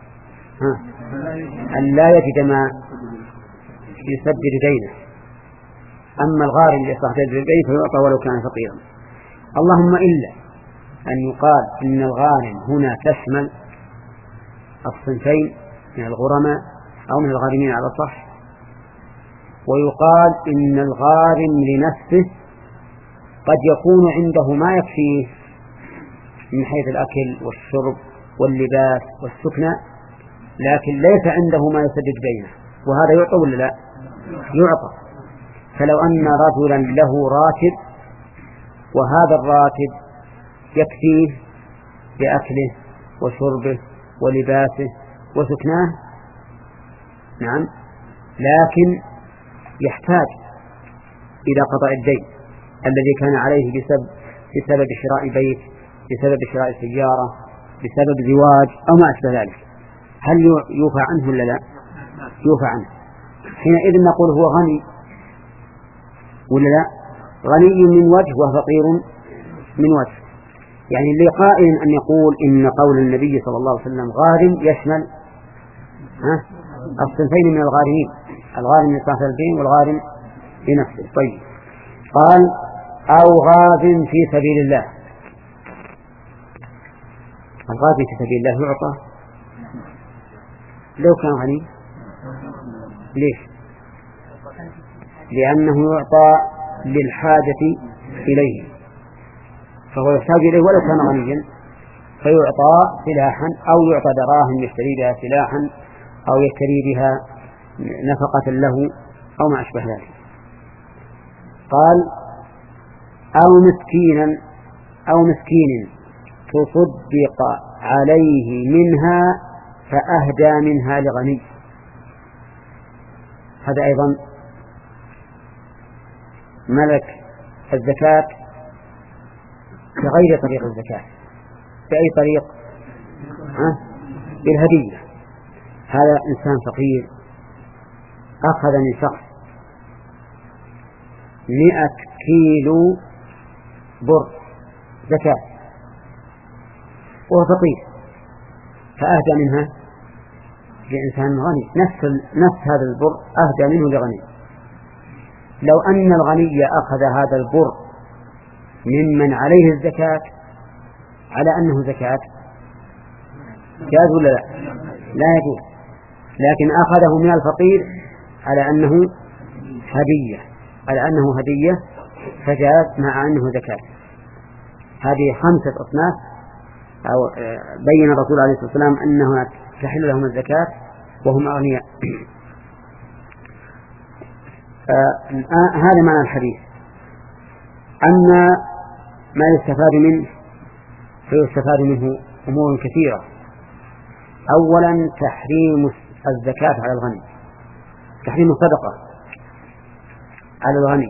أن لا يجد ما يسدد دينه. أما الغارم لإصلاح ذات البيت فيعطى ولو كان فقيرا. اللهم إلا أن يقال إن الغارم هنا تشمل الصنفين من الغرماء أو من الغارمين على الصح، ويقال إن الغارم لنفسه قد يكون عنده ما يكفيه من حيث الأكل والشرب واللباس والسكنى، لكن ليس عنده ما يسدد بينه، وهذا يعطى ولا لا؟ يعطى. فلو أن رجلا له راتب وهذا الراتب يكفيه بأكله وشربه ولباسه وسكناه، نعم، لكن يحتاج إلى قضاء الدين الذي كان عليه بسبب, بسبب شراء بيت، بسبب شراء سيارة، بسبب زواج أو ما أشبه ذلك. هل يوفى عنه ولا لا؟ يوفى عنه. حينئذ نقول هو غني ولا لا؟ غني من وجه وفقير من وجه. يعني اللي قائل أن يقول إن قول النبي صلى الله عليه وسلم غارم يشمل الصنفين من الغارمين، الغارم لصاحب الدين والغارم لنفسه. طيب قال أو غاز في سبيل الله. الغازي في سبيل الله يعطى لو كان غني. ليش؟ لأنه يعطى للحاجة إليه، فهو يحتاج إليه ولو كان غنيا، فيعطى سلاحا أو يعطى دراهم يشتري بها سلاحا أو يشتري بها نفقة له أو ما أشبه ذلك. قال أو مسكينا أو مسكين تصدق عليه منها فأهدى منها لغني. هذا أيضا ملك الزكاة بغير طريق الزكاة. بأي طريق؟ ها؟ بالهدية. هذا إنسان فقير أخذ من شخص مئة كيلو بر زكاة وهو فقير، فأهدى منها لإنسان غني، نفس, نفس هذا البر أهدى منه لغني. لو أن الغني أخذ هذا البر ممن عليه الزكاة على أنه زكاة جاز ولا لا؟ لا يجوز، لكن أخذه من الفقير على أنه هدية على أنه هدية فجاز مع أنه زكاة. هذه خمسة أصناف أو بين الرسول عليه الصلاة والسلام أنه تحل لهم الزكاة وهم أغنياء. هذا معنى الحديث. أما ما يستفاد منه فيستفاد منه أمور كثيرة. أولا تحريم الزكاة على الغني، تحريم الصدقة على الغني،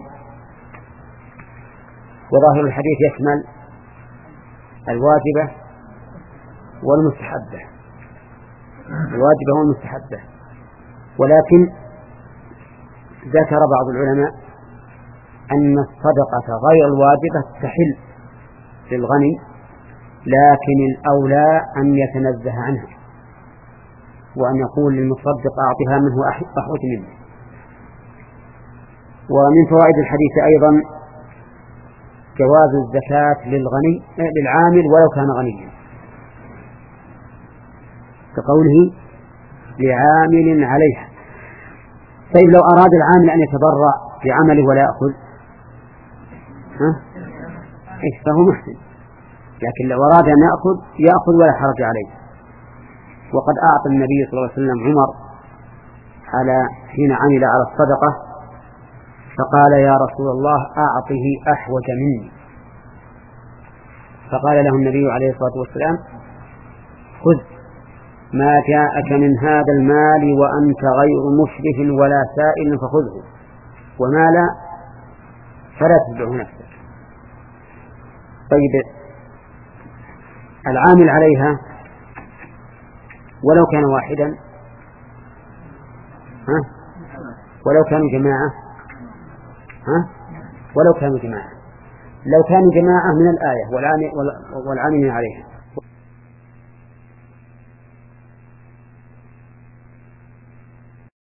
وظاهر الحديث يشمل الواجبة والمستحبة، الواجبة والمستحبة. ولكن ذكر بعض العلماء أن الصدقة غير الواجبة تحل للغني، لكن الأولى أن يتنزه عنها وأن يقول للمصدق أعطها منه أحوج منه. ومن فوائد الحديث أيضا جواز الزكاة للغني للعامل ولو كان غنيا، كقوله لعامل عليها. طيب لو أراد العامل أن يتبرع بعمله ولا يأخذ ها؟ إيش فهو محسن، لكن لو أراد أن يأخذ يأخذ ولا حرج عليه. وقد أعطى النبي صلى الله عليه وسلم عمر على حين عمل على الصدقة فقال يا رسول الله أعطه أحوج مني، فقال له النبي عليه الصلاة والسلام خذ ما جاءك من هذا المال وأنت غير مشرف ولا سائل فخذه، وما لا فلا تتبعه نفسك. طيب العامل عليها ولو كان واحدا ها؟ ولو كانوا جماعة ها؟ ولو كانوا جماعة، لو كانوا جماعة من الآية والعاملين عليها